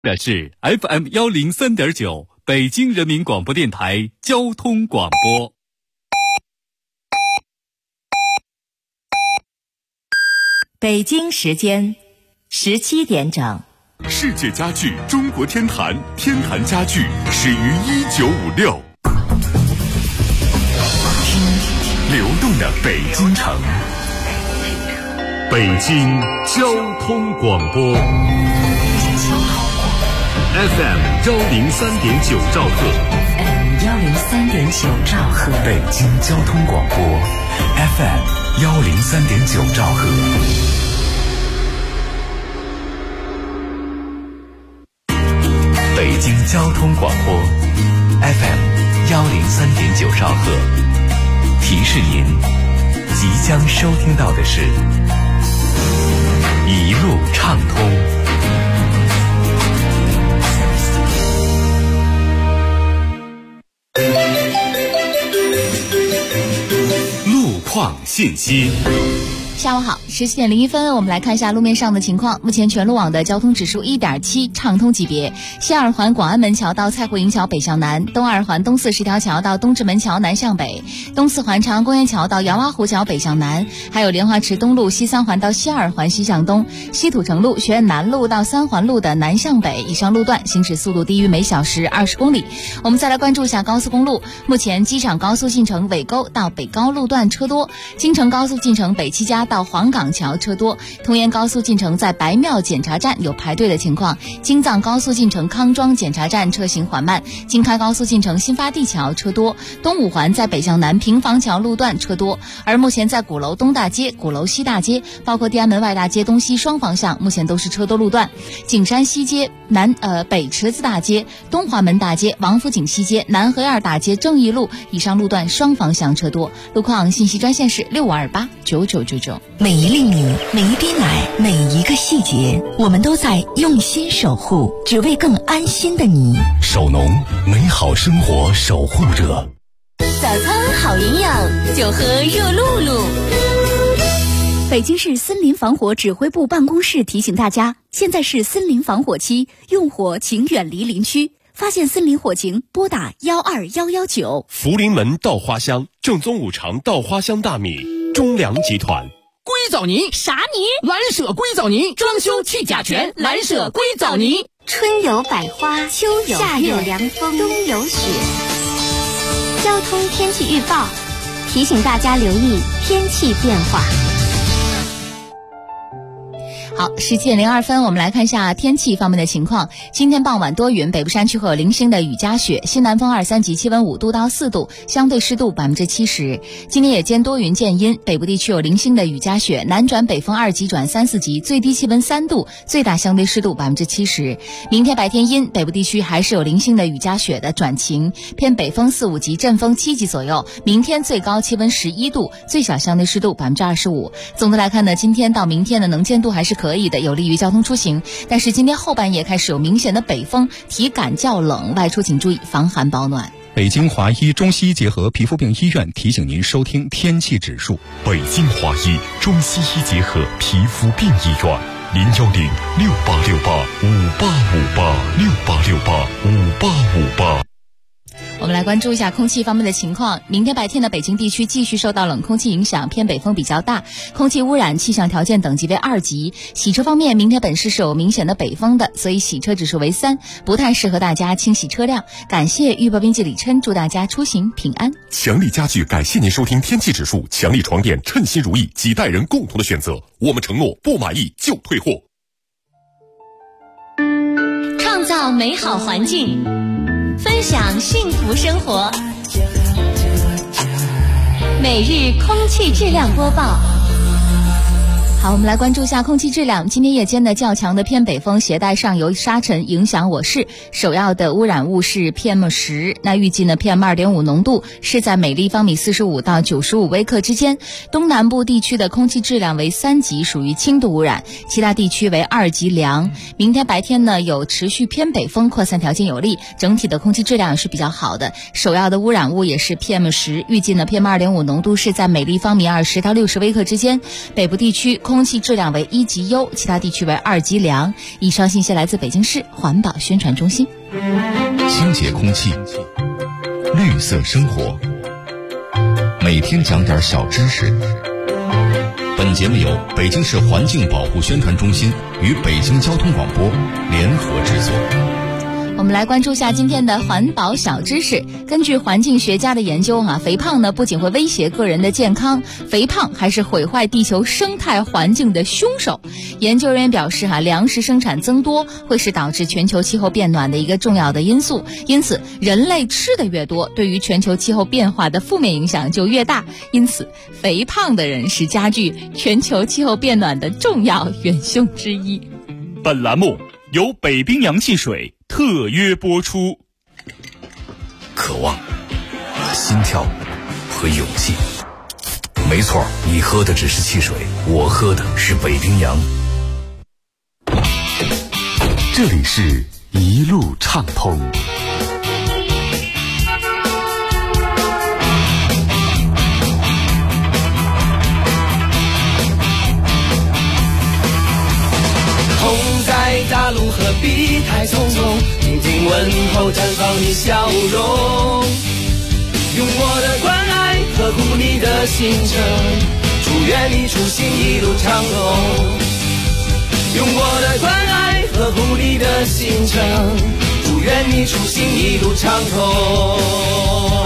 的是 FM103.9 北京人民广播电台交通广播。 北京时间17点整。 世界家具中国天坛，天坛家具始于1956。流动的北京城，北京交通广播 FM103.9 兆赫 103.9 兆赫， 北京交通广播 FM103.9 兆赫。北京交通广播 FM103.9 兆赫，提示您即将收听到的是一路畅通。路况信息。 下午好，17点01分，我们来看一下路面上的情况。目前全路网的交通指数 1.7， 畅通级别。西二环广安门桥到蔡胡营桥北向南，东二环东四十条桥到东直门桥南向北，东四环长安公园桥到杨洼湖桥北向南，还有莲花池东路西三环到西二环西向东，西土城路学院南路到三环路的南向北，以上路段行驶速度低于每小时20公里。我们再来关注一下高速公路，目前机场高速进城尾沟到北高路段车多，京承高速进城北七家到黄岗桥车多，通沿高速进城在白庙检查站有排队的情况，京藏高速进城康庄检查站车行缓慢，京开高速进城新发地桥车多，东五环在北向南平房桥路段车多。而目前在鼓楼东大街、鼓楼西大街，包括天安门外大街东西双方向，目前都是车多路段。景山西街、北池子大街、东华门大街、王府井西街、南河沿大街、正义路以上路段双方向车多。路况信息专线是65289999。 每一粒米，每一滴奶，每一个细节，我们都在用心守护，只为更安心的你。 守农，美好生活守护者。 早餐好营养，就喝热露露。 北京市森林防火指挥部办公室提醒大家，现在是森林防火期，用火请远离林区。发现森林火情，拨打12119。 福临门稻花香，正宗五常稻花香大米，中粮集团。 硅藻泥啥泥？ 蓝舍硅藻泥，装修去甲醛，蓝舍硅藻泥。 春有百花，秋有夏有凉风，冬有雪。交通天气预报提醒大家留意天气变化。 好，17点02分，我们来看一下天气方面的情况。今天傍晚多云，北部山区会有零星的雨夹雪，西南风2、3级，气温5度到4度，相对湿度70%。今天夜间多云见阴，北部地区有零星的雨夹雪，南转北风2级转3、4级，最低气温3度，最大相对湿度70%。明天白天阴，北部地区还是有零星的雨夹雪的转晴，偏北风4、5级，阵风7级左右。明天最高气温11度，最小相对湿度25%。总的来看呢，今天到明天的能见度还是可以的，有利于交通出行。但是今天后半夜开始有明显的北风，体感较冷，外出请注意防寒保暖。 北京华医中西医结合皮肤病医院提醒您收听天气指数。 北京华医中西医结合皮肤病医院，0106868585858，68685858。 我们来关注一下空气方面的情况。明天白天的北京地区继续受到冷空气影响，偏北风比较大，空气污染气象条件等级为2级。洗车方面，明天本市是有明显的北风的，所以洗车指数为3，不太适合大家清洗车辆。感谢预报编辑李琛，祝大家出行平安。 强力家具感谢您收听天气指数，强力床垫称心如意，几代人共同的选择，我们承诺不满意就退货。 创造美好环境，分享幸福生活。每日空气质量播报。 好，我们来关注一下空气质量。今天夜间的较强的偏北风携带上游沙尘影响我市，首要的污染物是 PM10。那预计呢 PM2.5 浓度是在每立方米45到95微克之间。东南部地区的空气质量为3级，属于轻度污染，其他地区为2级良。明天白天呢有持续偏北风，扩散条件有利，整体的空气质量是比较好的。首要的污染物也是 PM10，预计呢 PM2.5 浓度是在每立方米20到60微克之间。北部地区空气质量为1级优，其他地区为2级良。以上信息来自北京市环保宣传中心。 清洁空气，绿色生活，每天讲点小知识。本节目由北京市环境保护宣传中心与北京交通广播联合制作。 我们来关注一下今天的环保小知识。根据环境学家的研究肥胖呢不仅会威胁个人的健康，肥胖还是毁坏地球生态环境的凶手。研究人员表示粮食生产增多会是导致全球气候变暖的一个重要的因素，因此人类吃的越多，对于全球气候变化的负面影响就越大，因此肥胖的人是加剧全球气候变暖的重要元凶之一。 本栏目由北冰洋汽水特约播出。 渴望、心跳和勇气，没错，你喝的只是汽水，我喝的是北冰洋。 这里是一路畅通。 风在大路何必太匆匆，静静问候绽放你笑容，用我的关爱呵护你的行程，祝愿你出行一路畅通，用我的关爱呵护你的行程，祝愿你出行一路畅通。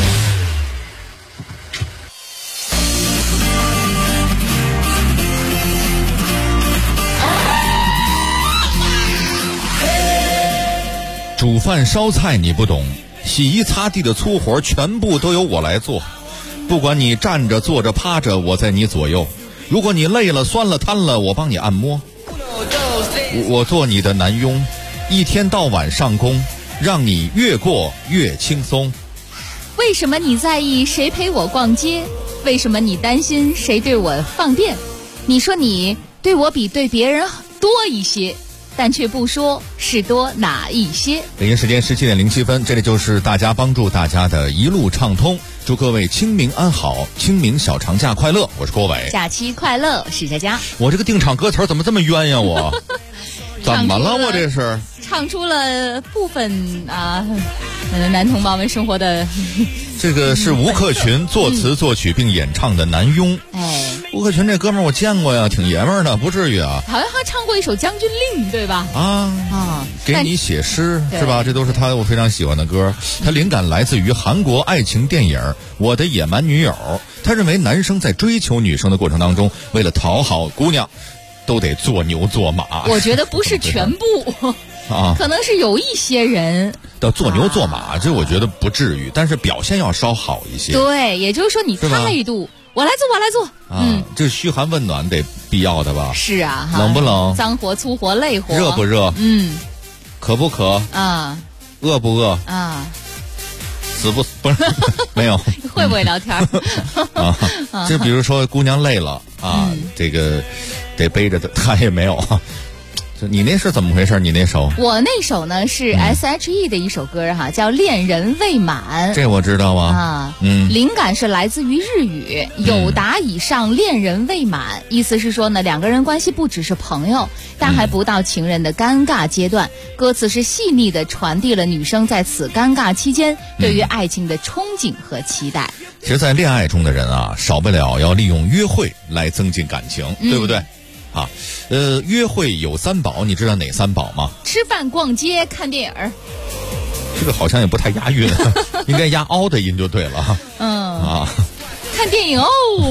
煮饭烧菜你不懂，洗衣擦地的粗活全部都由我来做。不管你站着坐着趴着，我在你左右。如果你累了酸了瘫了，我帮你按摩。我做你的男佣，一天到晚上工，让你越过越轻松。 为什么你在意谁陪我逛街？为什么你担心谁对我放电？你说你对我比对别人多一些，但却不说是多哪一些。 北京时间17:07，这里就是大家帮助大家的一路畅通，祝各位清明安好，清明小长假快乐。我是郭伟， 假期快乐，我是佳佳。 我这个定场歌词怎么这么冤呀？我怎么了？我这是唱出了部分男同胞们生活的。 这个是吴克群作词作曲并演唱的《男佣》。吴克群这哥们儿我见过呀，挺爷们儿的，不至于啊。 好像他唱过一首《将军令》，对吧？ 给你写诗是吧？这都是我非常喜欢的歌。他灵感来自于韩国爱情电影《我的野蛮女友》。他认为男生在追求女生的过程当中，为了讨好姑娘，都得做牛做马。 我觉得不是全部可能是有一些人的做牛做马，这我觉得不至于，但是表现要稍好一些。 对，也就是说你态度，我来做。 这嘘寒问暖得必要的吧？ 是啊， 冷不冷？ 脏活粗活累活？ 热不热？渴不渴？饿不饿？死不是没有？ 会不会聊天？ 就比如说姑娘累了这个得背着她也没有。你那是怎么回事？你那首？我那首呢是 S.H.E 的一首歌叫《恋人未满》。 这我知道啊。 灵感是来自于日语，有达以上恋人未满，意思是说呢，两个人关系不只是朋友，但还不到情人的尴尬阶段。歌词是细腻的传递了女生在此尴尬期间对于爱情的憧憬和期待。 其实在恋爱中的人少不了要利用约会来增进感情，对不对？约会有3宝，你知道哪3宝吗？ 吃饭、逛街、看电影。 这个好像也不太押韵，应该押凹的音就对了。 看电影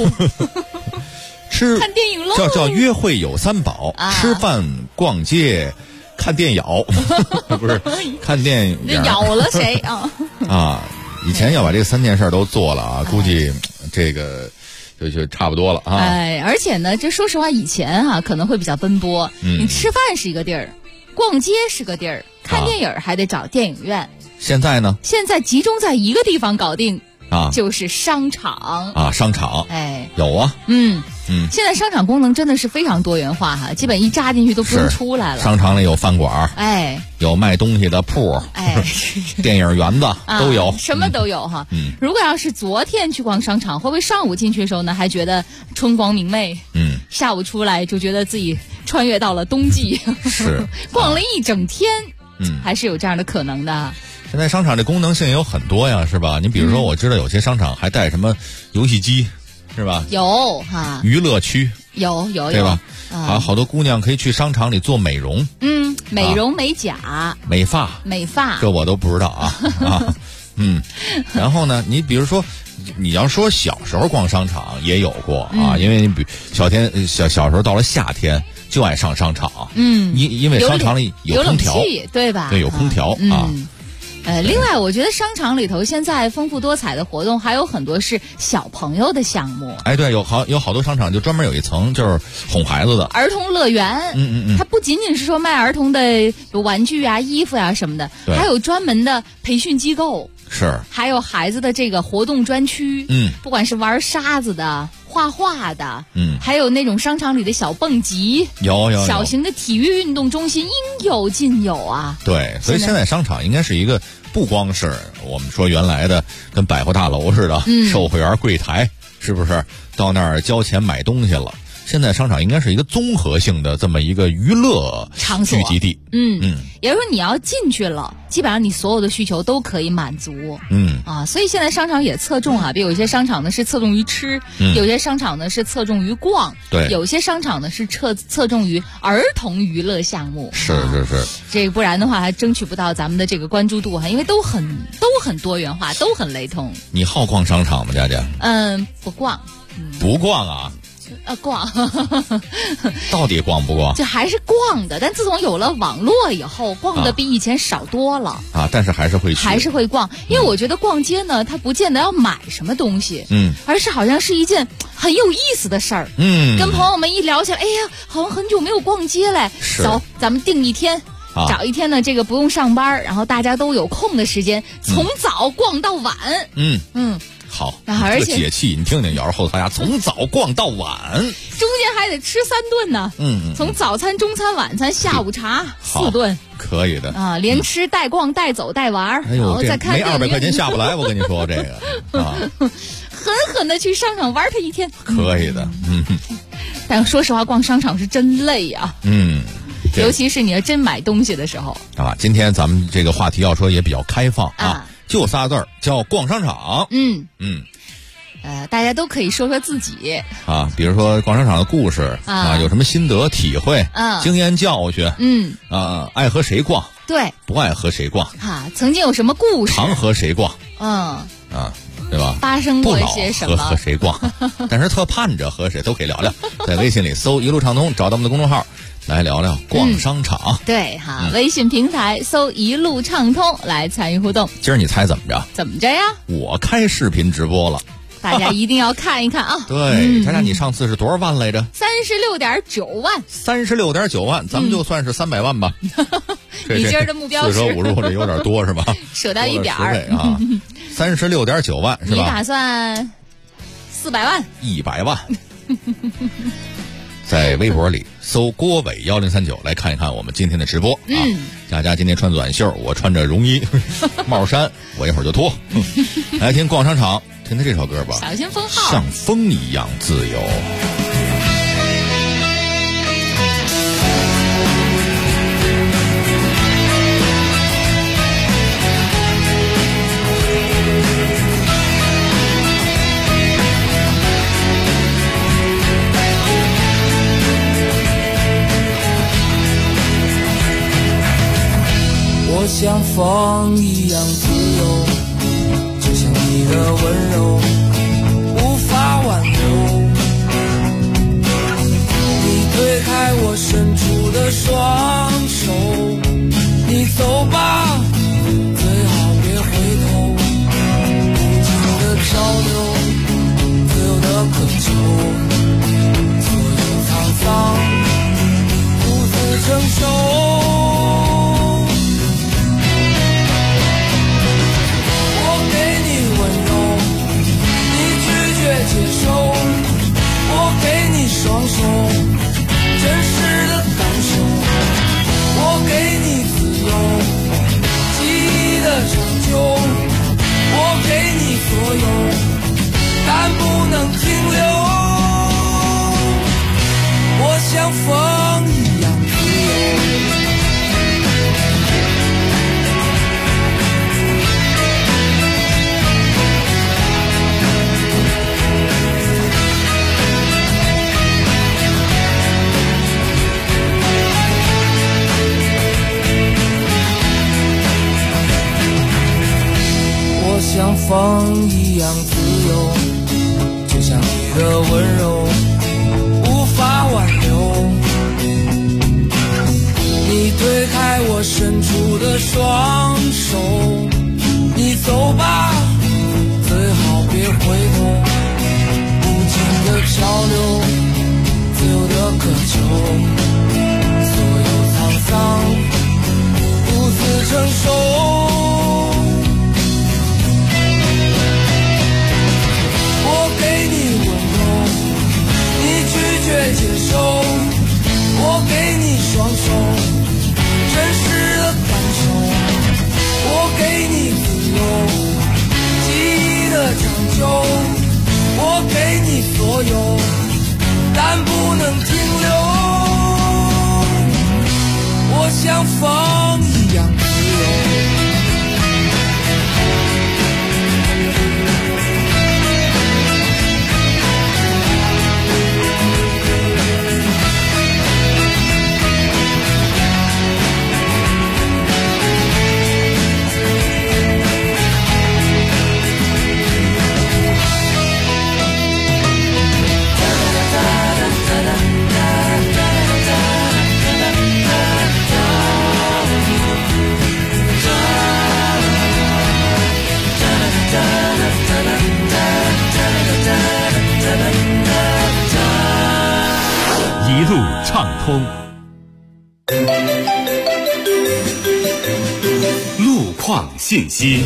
看电影喽。 叫约会有3宝，吃饭、逛街、看电咬，不是看电影。 咬了谁以前要把这3件事都做了估计这个。就差不多了而且呢，这说实话，以前可能会比较奔波。你吃饭是一个地儿，逛街是个地儿，看电影还得找电影院。 现在呢？ 现在集中在一个地方搞定就是商场商场有现在商场功能真的是非常多元化基本一扎进去都不用出来了。 商场里有饭馆有卖东西的铺电影园子都有， 什么都有如果要是昨天去逛商场，会不会上午进去的时候呢还觉得春光明媚下午出来就觉得自己穿越到了冬季， 是逛了一整天，还是有这样的可能的。 现在商场这功能性也有很多呀，是吧？你比如说，我知道有些商场还带什么游戏机，是吧？ 有哈， 娱乐区有， 对吧？好多姑娘可以去商场里做美容， 美容、美甲、 美发，这我都不知道啊。然后呢，你比如说，你要说小时候逛商场也有过啊，因为你小时候到了夏天就爱上商场，因为商场里有空调， 对吧？ 对，有空调啊。 另外我觉得商场里头现在丰富多彩的活动还有很多是小朋友的项目。 对，有好多商场就专门有一层就是哄孩子的儿童乐园。它不仅仅是说卖儿童的玩具啊、衣服啊什么的，还有专门的培训机构， 是， 还有孩子的这个活动专区。不管是玩沙子的、画画的，还有那种商场里的小蹦极，有小型的体育运动中心，应有尽有啊。 对，所以现在商场应该是一个不光是我们说原来的跟百货大楼似的，售货员柜台，是不是到那儿交钱买东西了？现在商场应该是一个综合性的这么一个娱乐场所聚集地。 也就是说你要进去了，基本上你所有的需求都可以满足。所以现在商场也侧重比如有些商场呢是侧重于吃，有些商场呢是侧重于逛， 对， 有些商场呢是侧重于儿童娱乐项目。 是。 这个不然的话还争取不到咱们的这个关注度，因为都很多元化，都很雷同。 你好逛商场吗，佳佳？ 不逛。 不逛啊？ 逛。 到底逛不逛？ 就还是逛的，但自从有了网络以后，逛的比以前少多了但是还是会去， 还是会逛。因为我觉得逛街呢，它不见得要买什么东西，而是好像是一件很有意思的事儿。跟朋友们一聊起来，哎呀，好像很久没有逛街嘞，走，咱们定一天。找一天呢，这个不用上班，然后大家都有空的时间，从早逛到晚。 好， 而且解气，你听听，有时候大家从早逛到晚， 中间还得吃3顿呢。从早餐、中餐、晚餐、下午茶4顿， 可以的啊，连吃带逛带走带玩， 然后再看没200块钱下不来，我跟你说这个啊， 狠狠的去商场玩它一天， 可以的。 但说实话，逛商场是真累啊。尤其是你要真买东西的时候今天咱们这个话题要说也比较开放就仨字儿，叫逛商场。 大家都可以说说自己比如说逛商场的故事有什么心得体会经验教训爱和谁逛， 对， 不爱和谁逛曾经有什么故事， 常和谁逛对吧？ 发生过一些什么？ 和谁逛？但是特盼着和谁都可以聊聊，在微信里搜一路畅通，找到我们的公众号来聊聊逛商场。 对微信平台搜一路畅通来参与互动。 今儿你猜怎么着？ 怎么着呀？ 我开视频直播了， 大家一定要看一看啊！ 对，佳佳，你上次是多少万来着 ？36.9万。 36.9万，咱们就算是300万吧。 你今儿的目标是 4舍5入，这有点多是吧？ 舍到一点儿啊，36.9万是吧？ 你打算400万 ？100万。在微博里搜郭伟1039来看一看我们今天的直播佳佳今天穿短袖，我穿着绒衣帽衫，我一会儿就脱。来听逛商场，听听这首歌吧。 小心风号， 像风一样自由。 我像风一样自由，就像你的温柔无法挽留。你推开我伸出的双手，你走吧，最好别回头。无尽的潮流，自由的渴求，所有沧桑独自承受。接受，我给你双手，真实的感受，我给你自由， 像风一样自由。我像风一样自由，就像你的温柔无法挽留。你推开我伸出的双手，你走吧，最好别回头。无尽的潮流，自由的渴求，所有沧桑独自承受。我给你温柔，你拒绝接受，我给你双手，真实的感受，我给你自由，记忆的长久，我给你所有，但不能停留。我像风一样自由。 一路畅通，路况信息。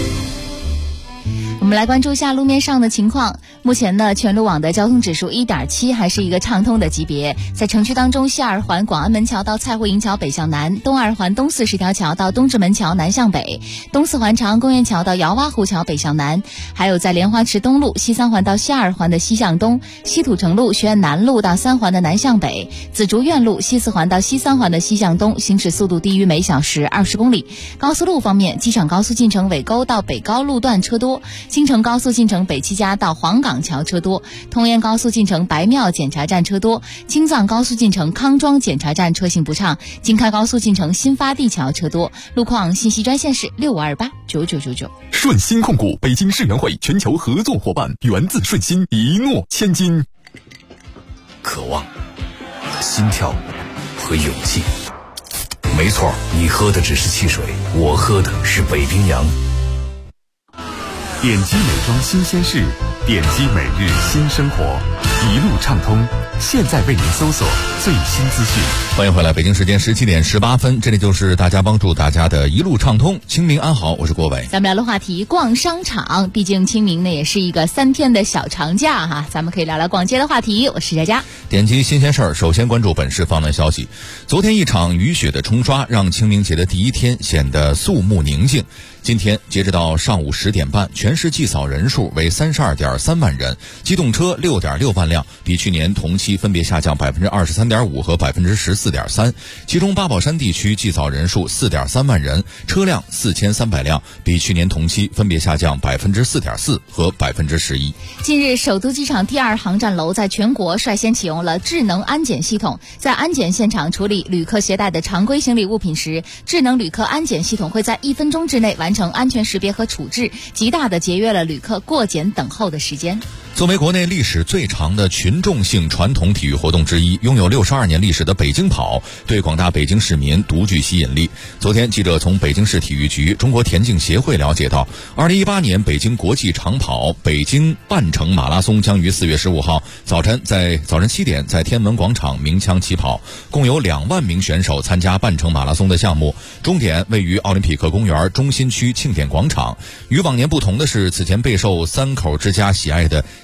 我们来关注一下路面上的情况。目前呢，全路网的交通指数 1.7 还是一个畅通的级别。在城区当中，西二环广安门桥到蔡慧营桥北向南，东二环东四十条桥到东直门桥南向北，东四环长安公园桥到姚洼湖桥北向南，还有在莲花池东路西三环到西二环的西向东，西土城路学院南路到三环的南向北，紫竹院路西四环到西三环的西向东，行驶速度低于每小时20公里。高速路方面，机场高速进城尾沟到北高路段车多，京承高速进城北七家到黄岗桥车多，通燕高速进城白庙检查站车多，京藏高速进城康庄检查站车行不畅，京开高速进城新发地桥车多。路况信息专线是65289999。 顺心控股北京世园会全球合作伙伴，源自顺心，一诺千金。 渴望、心跳和勇气。没错，你喝的只是汽水，我喝的是北冰洋。 点击美妆新鲜事，点击每日新生活，一路畅通。现在为您搜索最新资讯。 欢迎回来，北京时间17点18分，这里就是大家帮助大家的一路畅通，清明安好，我是郭伟。 咱们聊的话题，逛商场，毕竟清明呢也是一个3天的小长假哈，咱们可以聊聊逛街的话题。我是佳佳。 点击新鲜事儿，首先关注本市方面消息。昨天一场雨雪的冲刷，让清明节的第一天显得肃穆宁静。今天截止到上午10点半，全市祭扫人数为32.3万人，机动车6.6万辆，比去年同期分别下降23.5%和14.3%。其中八宝山地区祭扫人数4.3万人，车辆4300辆，比去年同期分别下降4.4%和11%。 近日，首都机场第2航站楼在全国率先启用了智能安检系统，在安检现场处理旅客携带的常规行李物品时，智能旅客安检系统会在1分钟之内完成安全识别和处置，极大地节约了旅客过检等候的时间。 作为国内历史最长的群众性传统体育活动之一，拥有62年历史的北京跑对广大北京市民独具吸引力。昨天，记者从北京市体育局、中国田径协会了解到，2018年北京国际长跑北京半程马拉松将于4月15号早晨7点在天安门广场鸣枪起跑，共有2万名选手参加半程马拉松的项目，终点位于奥林匹克公园中心区庆典广场。与往年不同的是，此前备受三口之家喜爱的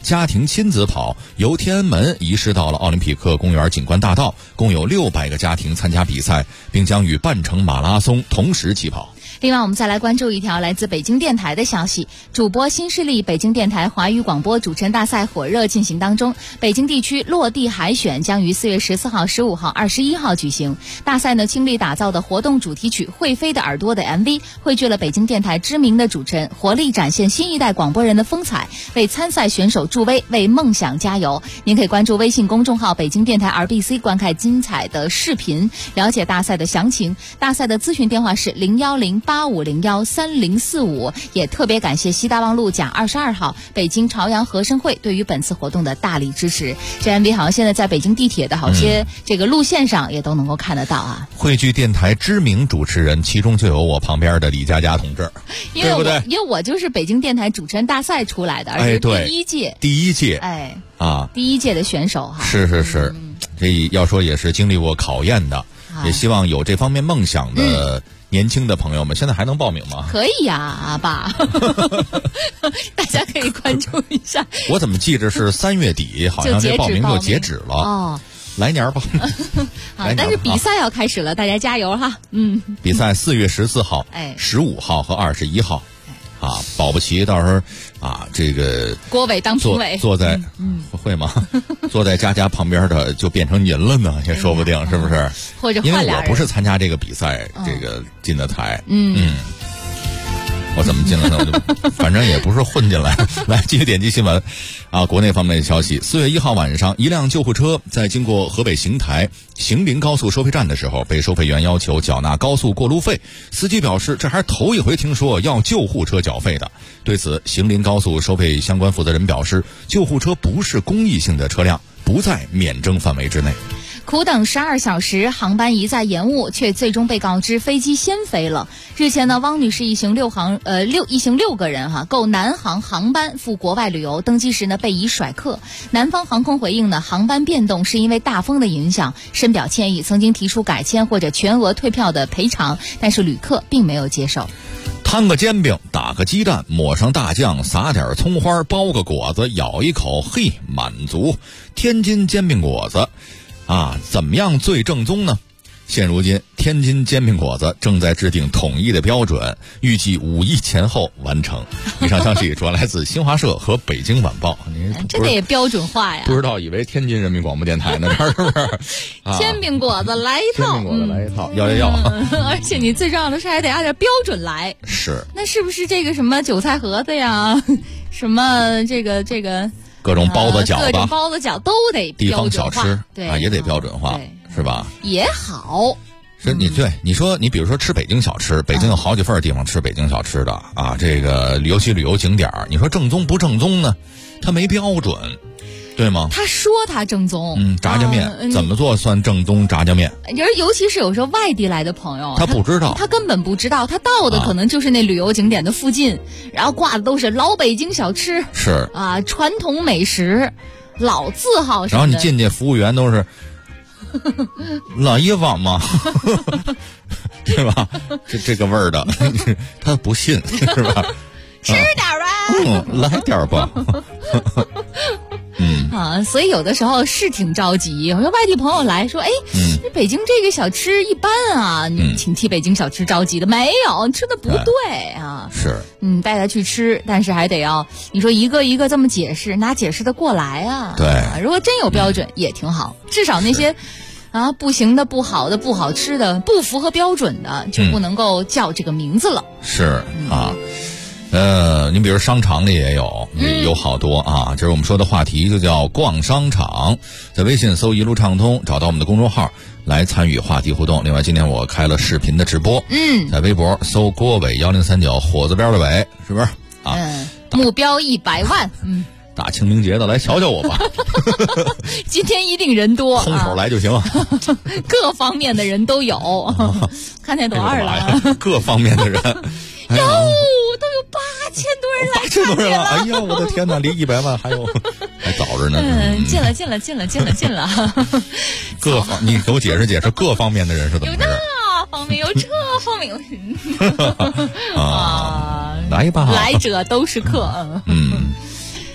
家庭亲子跑由天安门移师到了奥林匹克公园景观大道，共有600个家庭参加比赛，并将与半程马拉松同时起跑。 另外，我们再来关注一条来自北京电台的消息。主播新势力北京电台华语广播主持人大赛火热进行当中，北京地区落地海选将于4月14号、15号、21号举行。大赛呢，倾力打造的活动主题曲《会飞的耳朵》的 MV 汇聚了北京电台知名的主持人，活力展现新一代广播人的风采，为参赛选手助威，为梦想加油。您可以关注微信公众号北京电台 RBC 观看精彩的视频，了解大赛的详情。大赛的咨询电话是01085013045，也特别感谢西大望路甲22号北京朝阳和声会对于本次活动的大力支持。这 MV 好像现在在北京地铁的好些这个路线上也都能够看得到啊。 汇聚电台知名主持人，其中就有我旁边的李佳佳同志，对不对？ 因为我就是北京电台主持人大赛出来的，而且第一届， 第一届的选手哈。 是，这要说也是经历过考验的，也希望有这方面梦想的年轻的朋友们，现在还能报名吗？ 可以呀，阿爸，大家可以关注一下。 我怎么记着是3月底，好像这报名就截止了哦。来年吧。 好，但是比赛要开始了，大家加油哈。 比赛4月14号、15号和21号。保不齐到时候这个郭伟当评委， 坐在会吗？坐在佳佳旁边的就变成您了呢，也说不定，是不是？ 或者换俩人。 因为我不是参加这个比赛，这个进的台。我怎么进了呢？我就反正也不是混进来。来，继续点击新闻国内方面的消息。4月1号晚上，一辆救护车在经过河北邢台邢陵高速收费站的时候，被收费员要求缴纳高速过路费。司机表示，这还是头一回听说要救护车缴费的。对此，邢陵高速收费相关负责人表示，救护车不是公益性的车辆，不在免征范围之内。 苦等12小时，航班一再延误，却最终被告知飞机先飞了。日前呢，汪女士一行6个人购南航航班赴国外旅游，登机时呢被以甩客。南方航空回应呢，航班变动是因为大风的影响，深表歉意，曾经提出改签或者全额退票的赔偿，但是旅客并没有接受。 摊个煎饼，打个鸡蛋，抹上大酱，撒点葱花，包个果子，咬一口，嘿，满足。天津煎饼果子怎么样最正宗呢？现如今，天津煎饼果子正在制定统一的标准，预计5亿前后完成。以上消息主要来自新华社和北京晚报。 这得标准化呀！ 不知道以为天津人民广播电台呢，这是不是？ 煎饼果子来一套， 煎饼果子来一套，要。 而且你最重要的是还得按照标准来。 是。 那是不是这个什么韭菜盒子呀，什么这个？ 各种包子饺子， 各种包子饺都得标准化， 地方小吃对也得标准化，是吧？ 也好。 是你说你比如说吃北京小吃，北京有好几份地方吃北京小吃的这个尤其旅游景点，你说正宗不正宗呢？它没标准，对吗？ 他说他正宗， 炸酱面怎么做算正宗炸酱面？ 尤其是有时候外地来的朋友， 他不知道， 他根本不知道，他到的可能就是那旅游景点的附近，然后挂的都是老北京小吃， 是传统美食，老字号什么的。 然后你进去，服务员都是老一碗嘛，对吧？这个味儿的，他不信，是吧？ 吃点吧， 来点吧。 所以有的时候是挺着急。我说外地朋友来说，北京这个小吃一般你挺替北京小吃着急的，没有，吃的不对是， 带他去吃，但是还得要你说一个一个这么解释，哪解释得过来啊？ 对， 如果真有标准也挺好，至少那些不行的、不好的、不好吃的、不符合标准的，就不能够叫这个名字了。 是你比如商场里也有好多就是我们说的话题就叫逛商场，在微信搜一路畅通，找到我们的公众号来参与话题互动。另外今天我开了视频的直播，在微博搜郭伟1039火字边的伟，是不是目标100万， 大清明节的来瞧瞧我吧。 今天一定人多， 空手来就行， 各方面的人都有。看见多少了？ 各方面的人都有8000多人来 ，8000多人了！哎呀，我的天哪，离100万还早着呢。 进了。 各方，你给我解释解释，各方面的人是怎么回事？ 有那方面，有这方面， 来吧， 来者都是客。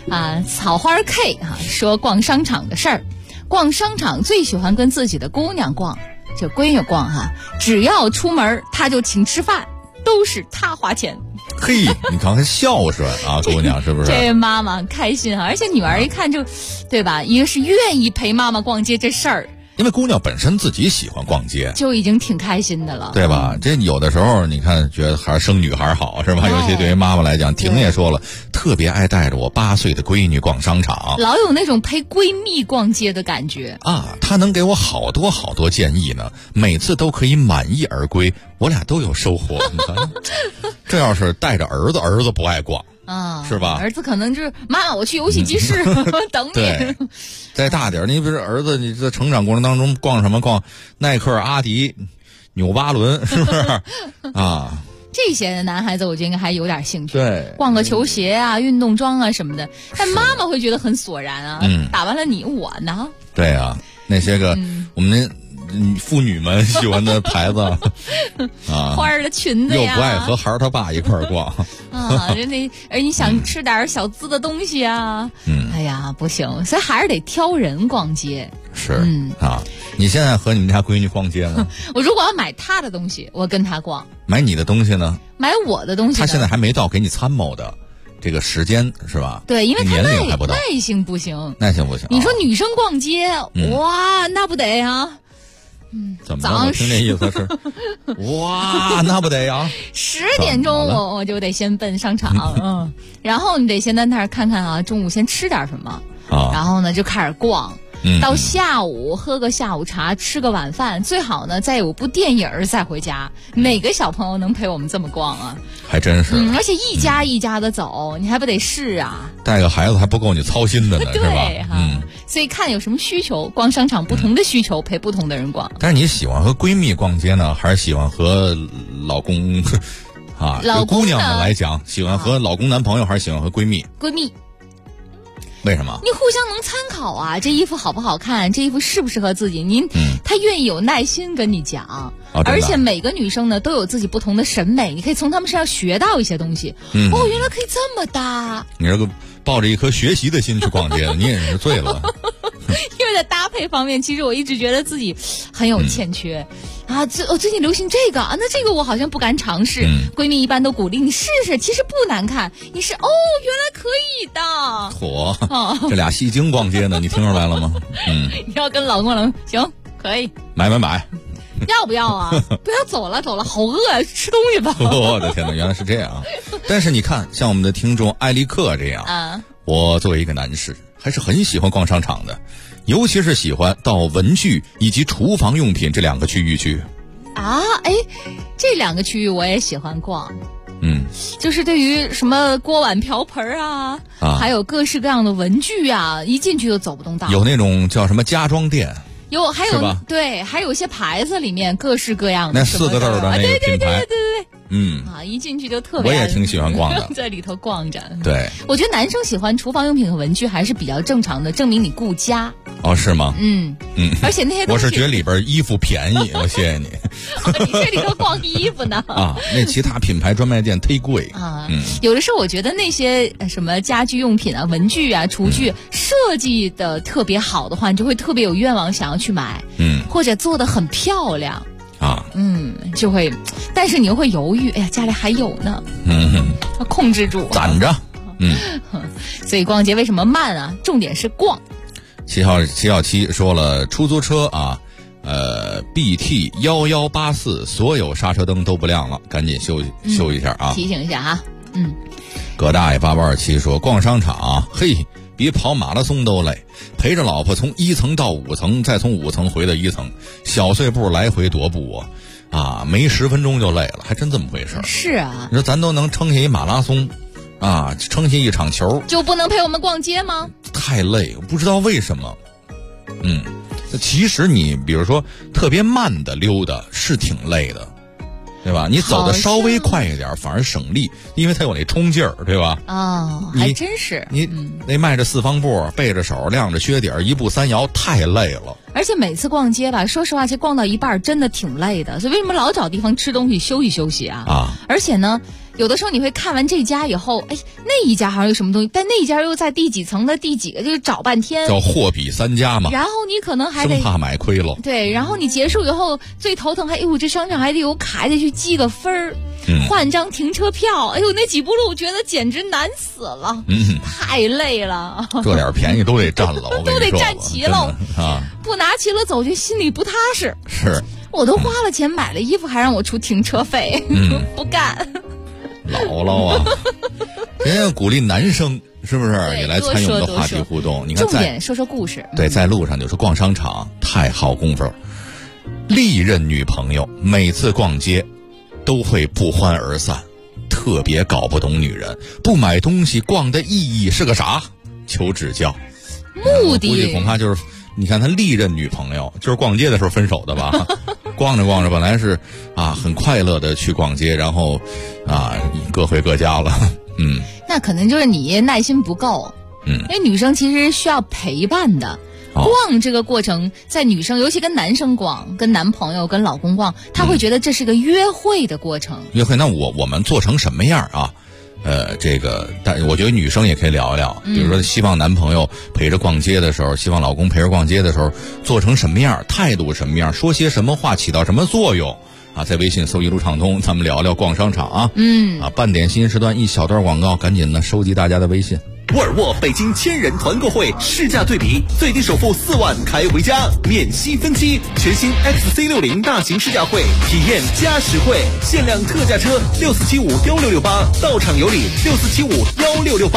草花 K 说逛商场的事儿，逛商场最喜欢跟自己的姑娘逛，这闺女逛只要出门她就请吃饭，都是她花钱。 嘿，你看看孝顺啊，姑娘是不是？ 这妈妈开心而且女儿一看就，对吧？一个是愿意陪妈妈逛街这事儿。 因为姑娘本身自己喜欢逛街， 就已经挺开心的了， 对吧？这有的时候你看觉得还是生女孩好，是吧？尤其对于妈妈来讲，婷也说了，特别爱带着我8岁的闺女逛商场， 老有那种陪闺蜜逛街的感觉啊。她能给我好多好多建议呢，每次都可以满意而归，我俩都有收获。你看，这要是带着儿子不爱逛。是吧？ 儿子可能就是妈妈，我去游戏集市等你。 对，再大点，你比如儿子，你在成长过程当中逛什么？逛耐克、阿迪、纽巴伦，是不是啊？ 这些男孩子我觉得应该还有点兴趣， 对， 逛个球鞋啊、运动装啊什么的。但妈妈会觉得很索然啊，打完了你我呢？ 对啊，那些个我们妇女们喜欢的牌子啊， 花儿的裙子呀， 又不爱和孩儿他爸一块儿逛啊，而你想吃点小资的东西啊，哎呀不行，所以还是得挑人逛街。 是，你现在和你们家闺女逛街吗？ 我如果要买她的东西，我跟她逛。 买你的东西呢？ 买我的东西， 她现在还没到给你参谋的这个时间，是吧？ 对，因为她年龄还不到， 耐性不行。 你说女生逛街，哇，那不得啊！ 怎么了？我听这意思是，哇，那不得呀 ！10点钟我就得先奔商场，然后你得先在那儿看看中午先吃点什么，然后呢就开始逛。到下午喝个下午茶，吃个晚饭，最好呢再有部电影再回家。哪个小朋友能陪我们这么逛啊？ 还真是， 而且一家一家的走，你还不得试啊？ 带个孩子还不够你操心的呢，是吧？ 对所以看有什么需求，逛商场不同的需求，陪不同的人逛。 但是你喜欢和闺蜜逛街呢，还是喜欢和老公对姑娘们来讲，喜欢和老公男朋友还是喜欢和闺蜜？ 闺蜜。 为什么？ 你互相能参考啊，这衣服好不好看，这衣服适不适合自己，她愿意有耐心跟你讲，而且每个女生呢都有自己不同的审美，你可以从她们身上学到一些东西。原来可以这么搭。你这个抱着一颗学习的心去逛街，你也是醉了。 因为在搭配方面，其实我一直觉得自己很有欠缺。最近流行这个那这个我好像不敢尝试。闺蜜一般都鼓励你试试，其实不难看。你是原来可以的。 嚯，这俩戏精逛街呢，你听出来了吗？ 你要跟老公行可以买。 要不要啊？不要走了，好饿啊，吃东西吧。 我的天哪，原来是这样。但是你看，像我们的听众艾利克这样我作为一个男士，还是很喜欢逛商场的。尤其是喜欢到文具以及厨房用品这2个区域去这2个区域我也喜欢逛。就是对于什么锅碗瓢盆还有各式各样的文具一进去就走不动道。 有那种叫什么家装店， 还有对，还有一些牌子里面各式各样的那4个字的那个品牌。 对，一进去就特别。 我也挺喜欢逛的， 在里头逛着。 对， 我觉得男生喜欢厨房用品和文具还是比较正常的，证明你顾家。 是吗？ 而且那些东西， 我是觉得里边衣服便宜，我谢谢你。 你这里头逛衣服呢？ 那其他品牌专卖店忒贵有的时候我觉得那些什么家居用品文具厨具设计的特别好的话，你就会特别有愿望想要去买。或者做的很漂亮。就会，但是你又会犹豫，家里还有呢。要控制住， 攒着。 所以逛街为什么慢重点是逛。 717说了，出租车BT 1184所有刹车灯都不亮了，赶紧修一下提醒一下葛大爷8827说，逛商场比跑马拉松都累，陪着老婆从1层到5层，再从5层回到1层，小碎步来回踱步没10分钟就累了，还真这么回事。 是啊， 你说咱都能撑下一马拉松撑下一场球， 就不能陪我们逛街吗？ 太累，不知道为什么。其实你比如说特别慢的溜达是挺累的，对吧？你走的稍微快一点反而省力，因为它有那冲劲儿，对吧？ 还真是。 你那迈着4方步，背着手，亮着靴底儿，1步3摇，太累了。 而且每次逛街吧，说实话，其实逛到一半真的挺累的。所以为什么老找地方吃东西休息休息而而且呢，有的时候你会看完这家以后，哎，那一家好像有什么东西，但那一家又在第几层的第几个，就是找半天。 叫货比三家嘛。 然后你可能还得生怕买亏了。 对，然后你结束以后最头疼还，这商场还得有卡，还得去记个分儿，换张停车票。哎呦，那几步路我觉得简直难死了，太累了。 这点便宜都得占了，我跟你说， 都得占齐了啊！ 不拿齐了走，就心里不踏实。 是。 我都花了钱买了衣服，还让我出停车费，不干。 姥姥啊，人家鼓励男生是不是也来参与我们的话题互动？你看， 重点说说故事。 对，在路上就是逛商场太耗功夫了。历任女朋友每次逛街都会不欢而散，特别搞不懂女人不买东西逛的意义是个啥，求指教。 目的估计恐怕就是，你看他历任女朋友就是逛街的时候分手的吧？逛着逛着本来是很快乐的去逛街，然后各回各家了。 那可能就是你耐心不够。因为女生其实需要陪伴的。逛这个过程，在女生尤其跟男生逛，跟男朋友跟老公逛，他会觉得这是个约会的过程。 约会，那我们做成什么样啊？但我觉得女生也可以聊一聊，比如说希望男朋友陪着逛街的时候，希望老公陪着逛街的时候做成什么样，态度什么样，说些什么话，起到什么作用啊？在微信搜一路畅通，咱们聊聊逛商场啊。半点新时段一小段广告，赶紧的收集大家的微信。 沃尔沃北京1000人团购会试驾对比，最低首付4万开回家，免息分期。全新 XC60 大型试驾会，体验加实惠，限量特价车64751668，到场有礼64751668。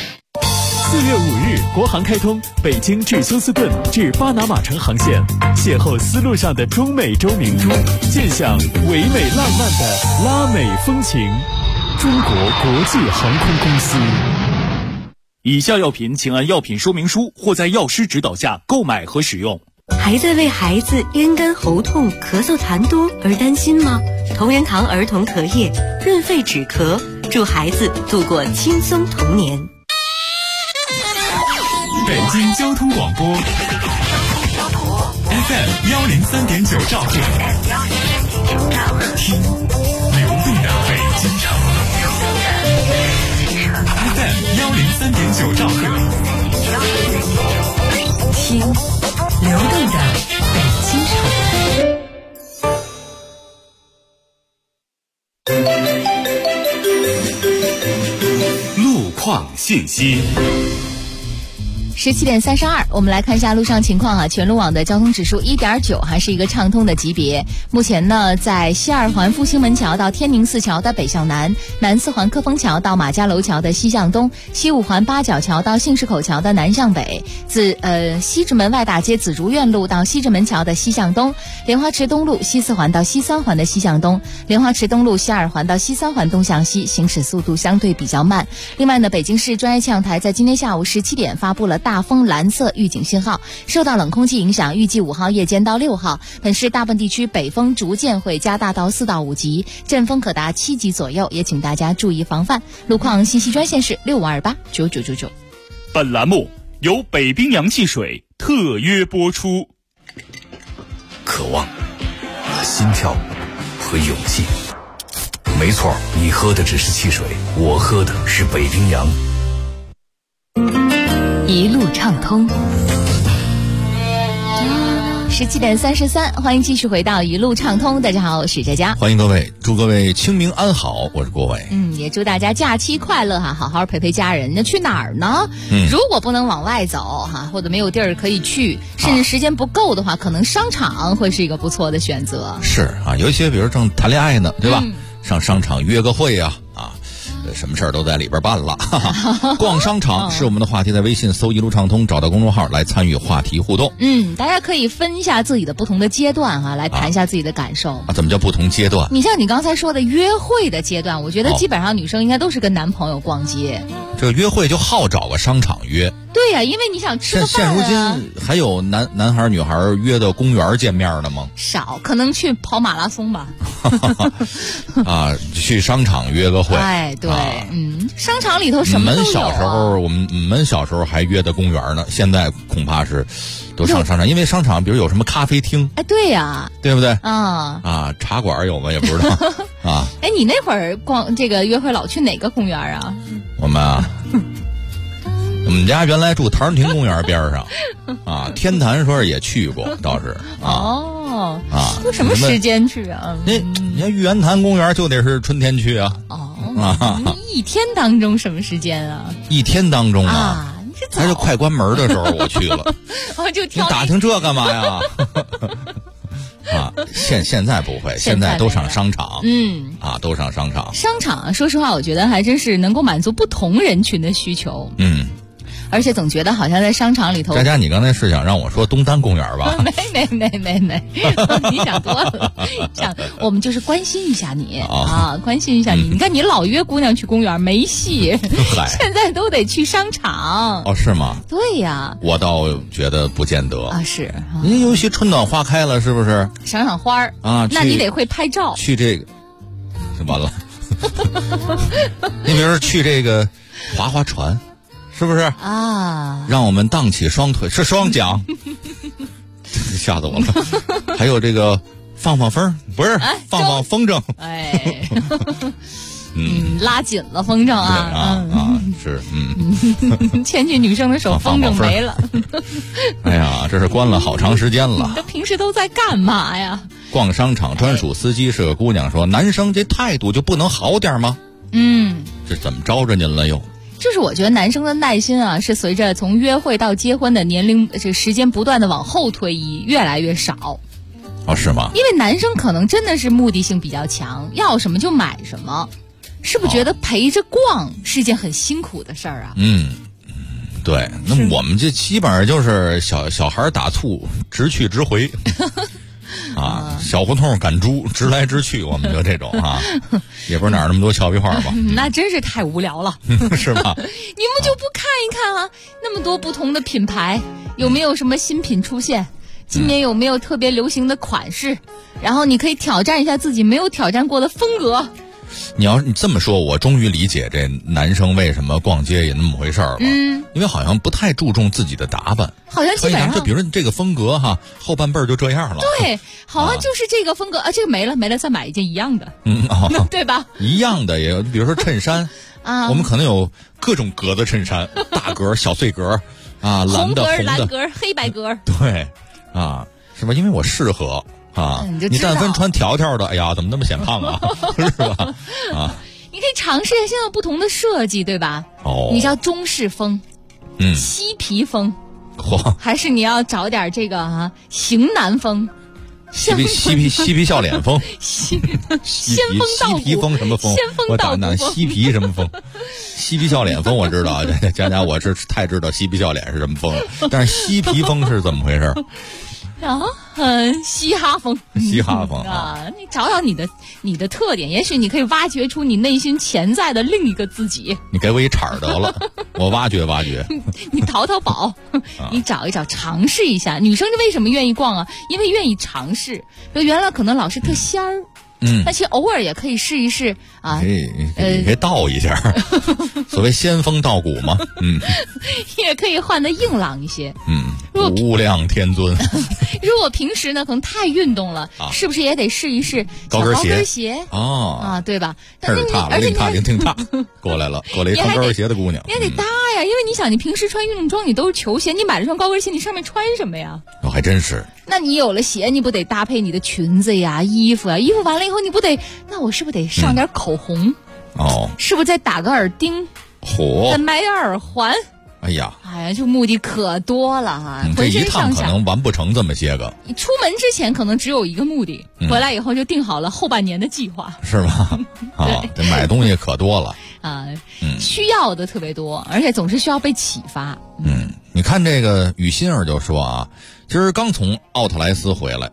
4月5日，国航开通北京至休斯顿至巴拿马城航线，邂逅丝路上的中美洲明珠，见享唯美浪漫的拉美风情。中国国际航空公司。以下药品请按药品说明书或在药师指导下购买和使用。 还在为孩子咽干喉痛、咳嗽痰多而担心吗？同仁堂儿童咳液润肺止咳，助孩子度过轻松童年。 北京交通广播 FM 103.9兆赫，听流动的北京城。FM 103.9兆赫， 听流动的北京城。路况信息。 17点32，我们来看一下路上情况啊。全路网的交通指数1.9，还是一个畅通的级别。目前呢，在西二环复兴门桥到天宁寺桥的北向南，南四环科丰桥到马家楼桥的西向东，西五环八角桥到杏市口桥的南向北，西直门外大街紫竹院路到西直门桥的西向东，莲花池东路西四环到西三环的西向东，莲花池东路西二环到西三环东向西，行驶速度相对比较慢。另外呢，北京市专业气象台在今天下午17点发布了大风蓝色预警信号，受到冷空气影响，预计5号夜间到6号，本市大部分地区北风逐渐会加大到4到5级，阵风可达7级左右，也请大家注意防范。路况信息专线是65289999。 本栏目由北冰洋汽水特约播出。 渴望、心跳和勇气。没错，你喝的只是汽水，我喝的是北冰洋。 一路畅通。 17点33，欢迎继续回到一路畅通。大家好，我是佳佳， 欢迎各位，祝各位清明安好，我是郭伟。 也祝大家假期快乐哈，好好陪陪家人。那去哪儿呢？如果不能往外走哈，或者没有地儿可以去，甚至时间不够的话，可能商场会是一个不错的选择。 是啊，有一些比如正谈恋爱呢，对吧？上商场约个会啊，什么事儿都在里边办了。逛商场是我们的话题，在微信搜一路畅通，找到公众号来参与话题互动。 大家可以分一下自己的不同的阶段啊，来谈一下自己的感受。 怎么叫不同阶段？ 你像你刚才说的约会的阶段，我觉得基本上女生应该都是跟男朋友逛街。 这个约会就好找个商场约。 对呀，因为你想吃个饭现如今还有男孩女孩约到公园见面的吗？ 少，可能去跑马拉松吧。 去商场约个会。 对。 商场里头什么都有、 我们小时候还约的公园呢，现在恐怕是都上商场，因为商场比如有什么咖啡厅， 哎，对呀， 对不对？茶馆有吗？也不知道啊。 哎，你那会儿这个约会老去哪个公园啊？ 我们我们家原来住陶然亭公园边上啊，天坛说是也去过，倒是都什么时间去啊？ 你看玉渊潭公园就得是春天去啊。 一天当中什么时间啊？ 一天当中啊，还是快关门的时候我去了。 就挑你打听这干嘛呀？现在不会，现在都上商场。都上商场。 商场，说实话，我觉得还真是能够满足不同人群的需求。而且总觉得好像在商场里头。 佳佳，你刚才是想让我说东单公园吧？ 没，你想多了。我们就是关心一下你关心一下你。你看你老约姑娘去公园没戏，现在都得去商场。 是吗？ 对呀， 我倒觉得不见得是。 你尤其春暖花开了，是不是？ 赏赏花那你得会拍照。 去这个，完了。你比如说去这个划划船。是不是让我们荡起双腿，是双桨，吓死我了。还有这个放风，不是放风筝， 拉紧了风筝是牵起女生的手，风筝没了。 哎呀，这是关了好长时间了。 你平时都在干嘛呀？ 逛商场专属司机是个姑娘说，男生这态度就不能好点吗？这怎么着着您了又？ 就是我觉得男生的耐心是随着从约会到结婚的年龄这时间不断的往后推移，越来越少。 是吗？ 因为男生可能真的是目的性比较强，要什么就买什么，是不是觉得陪着逛是件很辛苦的事儿啊？ 对，那我们这基本上就是小孩打醋，直去直回。小胡同赶猪，直来直去，我们就这种也不是哪儿那么多俏皮话吧？ 那真是太无聊了， 是吧？ 你们就不看一看那么多不同的品牌，有没有什么新品出现？今年有没有特别流行的款式？然后你可以挑战一下自己没有挑战过的风格。 你这么说，我终于理解这男生为什么逛街也那么回事了。因为好像不太注重自己的打扮， 好像基本上就比如说这个风格后半辈儿就这样了。 对，好像就是这个风格这个没了，再买一件一样的。对吧？ 一样的也有，比如说衬衫我们可能有各种格的衬衫，大格、小碎格蓝的、红的、 蓝格、黑白格。 对是吧？因为我适合你但凡穿条条的，哎呀，怎么那么显胖是吧？ 你可以尝试一下现在不同的设计，对吧？你叫中式风，嬉皮风，还是你要找点这个型男风？ 嬉皮笑脸风， 仙风道骨， 嬉皮风什么风？ 仙风道骨， 嬉皮什么风？嬉皮笑脸风我知道，佳我是太知道嬉皮笑脸是什么风了，但是嬉皮风是怎么回事？ 嘻哈风， 嘻哈风你找找你的特点，也许你可以挖掘出你内心潜在的另一个自己。 你给我一茬得了，我挖掘挖掘。 你淘宝，你找一找，尝试一下。女生为什么愿意逛因为愿意尝试。原来可能老是特仙儿。那其实偶尔也可以试一试你可以倒一下，所谓仙风道骨嘛。 也可以换得硬朗一些。 无量天尊。 如果平时呢可能太运动了，是不是也得试一试高跟鞋对吧？ 而且挺踏过来一高跟鞋的姑娘， 你还得搭呀，因为你想你平时穿运动装你都是球鞋，你买了双高跟鞋，你上面穿什么呀？ 还真是。 那你有了鞋，你不得搭配你的裙子呀、衣服衣服完了以后，你不得，那我是不是得上点口红？是不是再打个耳钉？再买点耳环？哎呀，这目的可多了这一趟可能完不成这么些个。 你出门之前可能只有一个目的，回来以后就定好了后半年的计划， 是吧？这买东西可多了需要的特别多，而且总是需要被启发。 你看这个雨欣儿就说今儿刚从奥特莱斯回来，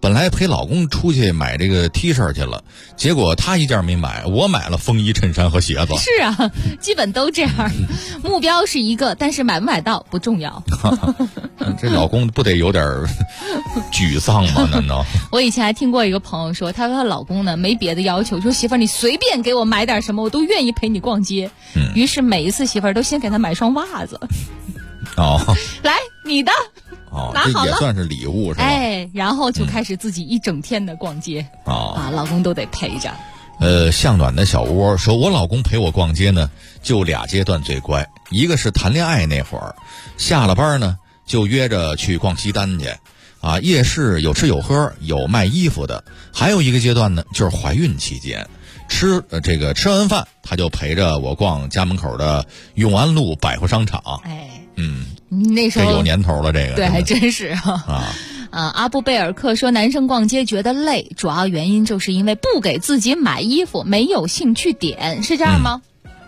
本来陪老公出去买这个 T 恤去了，结果他一件没买，我买了风衣、衬衫和鞋子。 是啊，基本都这样。目标是一个，但是买不买到不重要。 这老公不得有点沮丧吗？难道？ 我以前还听过一个朋友说，她说她老公呢没别的要求，说媳妇儿你随便给我买点什么，我都愿意陪你逛街。于是每一次媳妇儿都先给他买双袜子。 哦， 来你的。 哦，这也算是礼物是吧？ 哎，然后就开始自己一整天的逛街。老公都得陪着。 向暖的小窝说，我老公陪我逛街呢，就俩阶段最乖，一个是谈恋爱那会儿，下了班呢就约着去逛西单去，夜市有吃有喝，有卖衣服的。还有一个阶段呢，就是怀孕期间，吃完饭，他就陪着我逛家门口的永安路百货商场。 那时候这有年头了，这个对，还真是阿布贝尔克说，男生逛街觉得累，主要原因就是因为不给自己买衣服，没有兴趣点，是这样吗？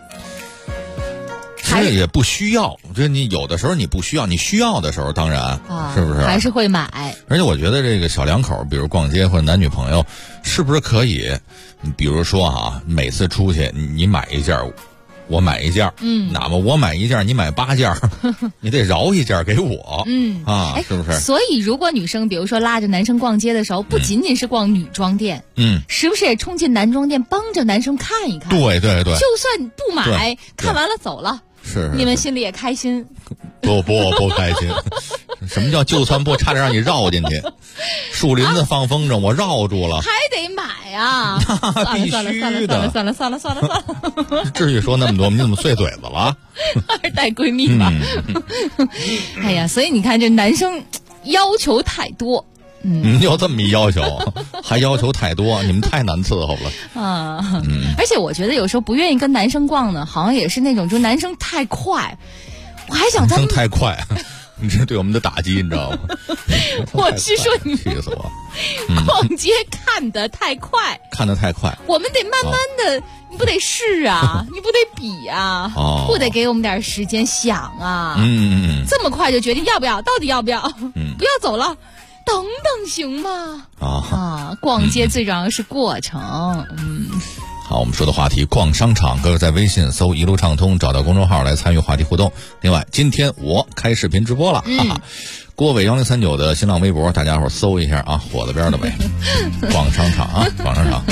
这也不需要，这你有的时候你不需要，你需要的时候当然是不是还是会买。 而且我觉得这个小两口，比如逛街或者男女朋友，是不是可以，比如说每次出去你买一件，我买一件，哪怕我买一件，你买8件，你得饶一件给我，是不是？所以如果女生比如说拉着男生逛街的时候，不仅仅是逛女装店，时不时也冲进男装店帮着男生看一看？ 对对对， 就算不买，看完了走了， 是你们心里也开心。 不开心。什么叫就算不差点让你绕进去？树林子放风筝，我绕住了， 还得买啊！ 必须的。 算了。 至于说那么多，你怎么碎嘴子了？ 二代闺蜜吧。哎呀，所以你看，这男生要求太多。 有这么一要求，还要求太多，你们太难伺候了而且我觉得有时候不愿意跟男生逛呢，好像也是那种，就男生太快。我还想男生太快，你这对我们的打击，你知道吗？ 我是说你气死我！ 逛街看得太快，我们得慢慢的，你不得试啊，你不得比啊，不得给我们点时间想啊。这么快就决定要不要，到底要不要？不要走了。等等行吗？逛街最重要是过程。 好，我们说的话题逛商场，各位在微信搜一路畅通，找到公众号来参与话题互动。另外，今天我开视频直播了，郭伟1039的新浪微博，大家伙搜一下火字边的呗。逛商场逛商场，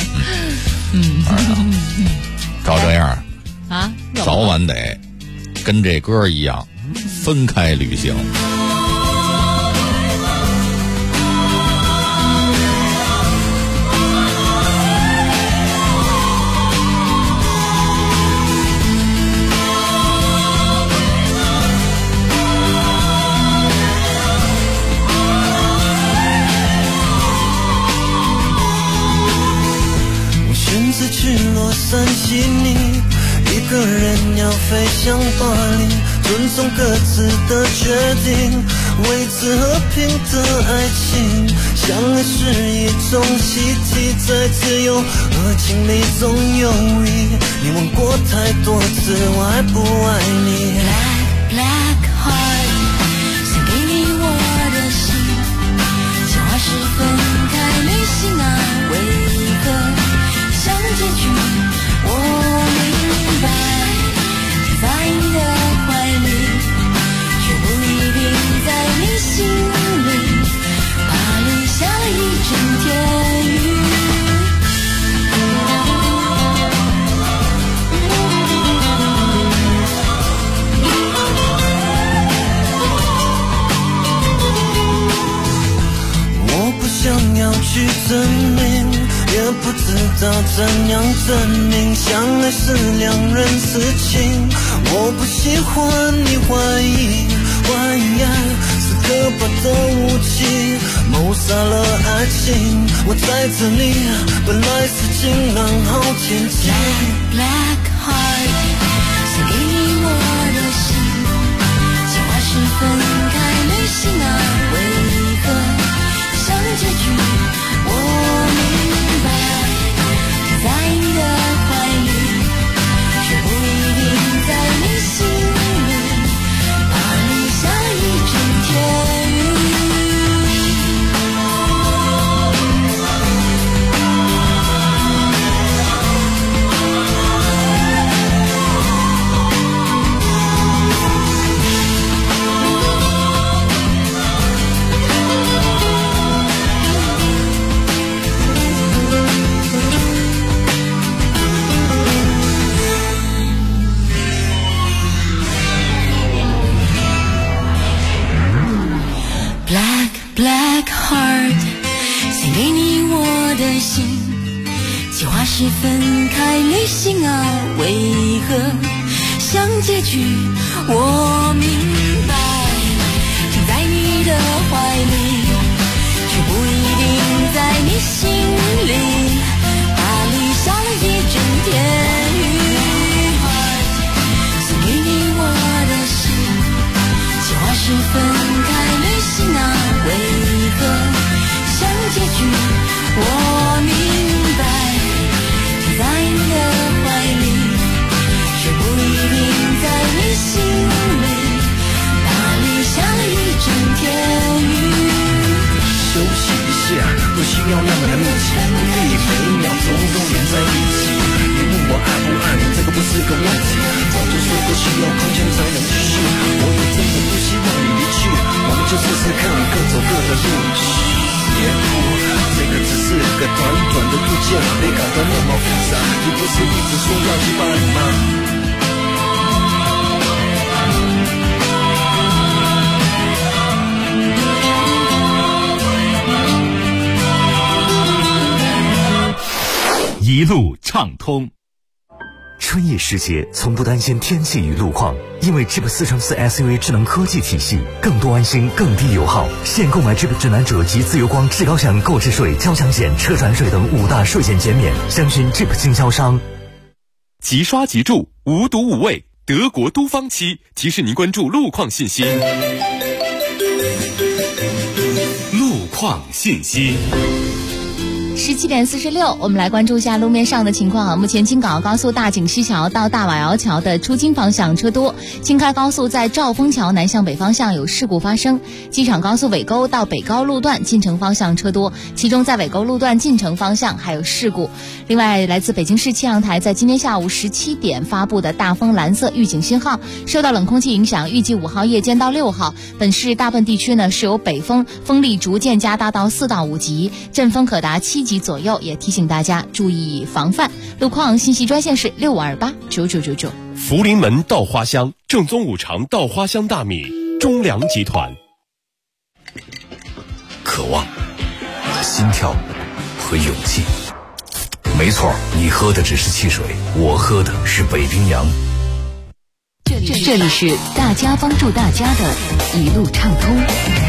照这样早晚得跟这歌一样分开旅行。 去洛杉矶，你一个人要飞向巴黎，尊重各自的决定，维持和平的爱情。相爱是一种习题，在自由和经历中游移。你问过太多次，我爱不爱你 Black heart， 送给你我的心，想话是分开旅行啊，为何像结局，我明白，在你的怀里，却不一定在你心里，怕留下一阵天雨。 我不想要去证明，也不知道怎样证明，相爱是两人事情。我不喜欢你怀疑，怀疑爱是可怕的武器，谋杀了爱情。我在这里，本来是晴朗好天气。 Black heart， 送给你我的心，计划是分开旅行啊，为何像结局？我明白，在你的怀里，却不一定在你心里，怕留下一阵天雨。 的心。计划是分开旅行啊，为何像结局？我明白，停在你的怀里，却不一定在你心里。巴黎下了一整天雨，送给你我的心。计划是分开旅行啊，为何像结局？我明白，停在你的怀里，却不一定在你心里。巴黎下了一整天雨。 休息一下，不需要那么的密集，可以每一秒钟都连在一起。你问我爱不爱你，这个不是个问题，早就说过需要空间才能继续。我也真的不希望你离去，我们就试试看，各走各的路。这个只是个短短的遇见，没搞得那么复杂。你不是一直说要去巴黎吗？ 一路畅通。 春夜时节，从不担心天气与路况，因为 Jeep 4×4 SUV 智能科技体系，更多安心，更低油耗。现购买 Jeep 智囊者及自由光至高享购置税、交强险、车船税等5大税减减免，详询 Jeep 经销商。 即刷即住，无毒无味，德国都方漆提示您关注路况信息。 路况信息。 17点46，我们来关注一下路面上的情况啊。目前京港澳高速大井溪桥到大瓦窑桥的出京方向车多，京开高速在兆丰桥南向北方向有事故发生，机场高速尾沟到北高路段进城方向车多，其中在尾沟路段进城方向还有事故。另外，来自北京市气象台在今天下午17点发布的大风蓝色预警信号，受到冷空气影响，预计5号夜间到6号，本市大部分地区呢是有北风，风力逐渐加大到4到5级，阵风可达7级左右，也提醒大家注意防范。路况信息专线是65289999。 福临门稻花香，正宗五常稻花香大米，中粮集团。 渴望、心跳和勇气。没错，你喝的只是汽水，我喝的是北冰洋。 这里是大家帮助大家的一路畅通。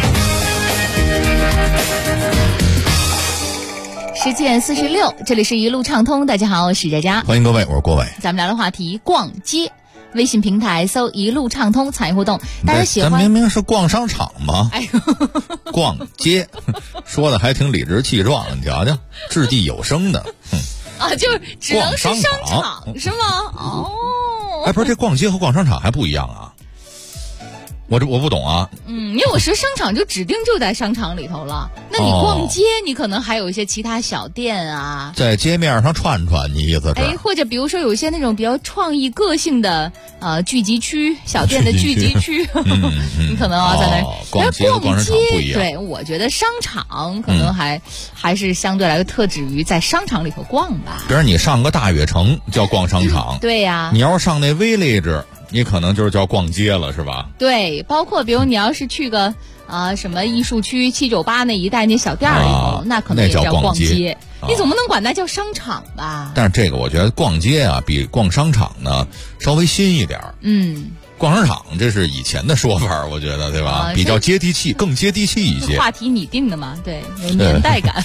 17点46，这里是一路畅通。大家好，我是佳佳， 欢迎各位，我是郭伟。 咱们聊的话题逛街，微信平台搜一路畅通参与互动。大家喜欢？ 咱明明是逛商场嘛， 哎呦， 逛街，说的还挺理直气壮，你瞧瞧，掷地有声的。 啊，就是只能是商场是吗？哦， 哎，不是，这逛街和逛商场还不一样啊。我不懂啊。 因为我说商场就指定就在商场里头了，那你逛街，你可能还有一些其他小店啊， 在街面上串，你意思是？ 哎，或者比如说有一些那种比较创意个性的聚集区，小店的聚集区，你可能要在那儿逛街和逛商场不一样。 对，我觉得商场可能还是相对来说特指于在商场里头逛吧。 比如你上个大悦城叫逛商场， 对呀， 你要是上那 Village，你可能就是叫逛街了，是吧？ 对，包括比如你要是去个什么艺术区798那一带那小店里头，那可能也叫逛街。你总不能管那叫商场吧？ 但是这个我觉得逛街啊，比逛商场呢稍微新一点。逛商场这是以前的说法，我觉得对吧？比较接地气，更接地气一些。 话题你定的嘛，对，有年代感。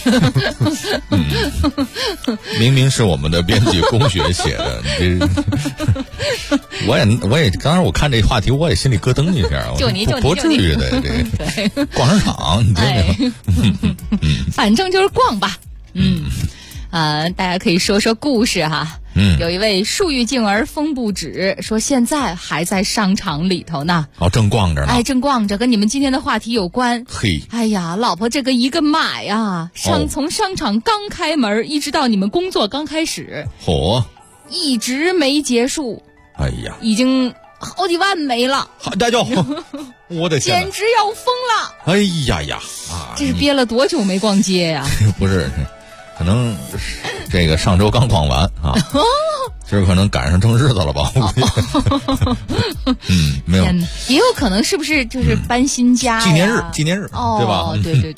明明是我们的编辑龚雪写的，你这我也，当时我看这话题，我也心里咯噔一下。 就你不至于的，这逛商场，你这反正就是逛吧。大家可以说说故事哈。有一位树欲静而风不止，说现在还在商场里头呢。 正逛着呢。 正逛着，跟你们今天的话题有关。 嘿， 哎呀，老婆这个一个买啊，从商场刚开门一直到你们工作刚开始，一直没结束。 哎呀， 已经好几万没了。 大家我的天， 简直要疯了。 哎呀呀这是憋了多久没逛街呀？ 不是。可能这个上周刚逛完啊， 今儿可能赶上正日子了吧？没有， 也有可能是不是就是搬新家纪念日，对吧？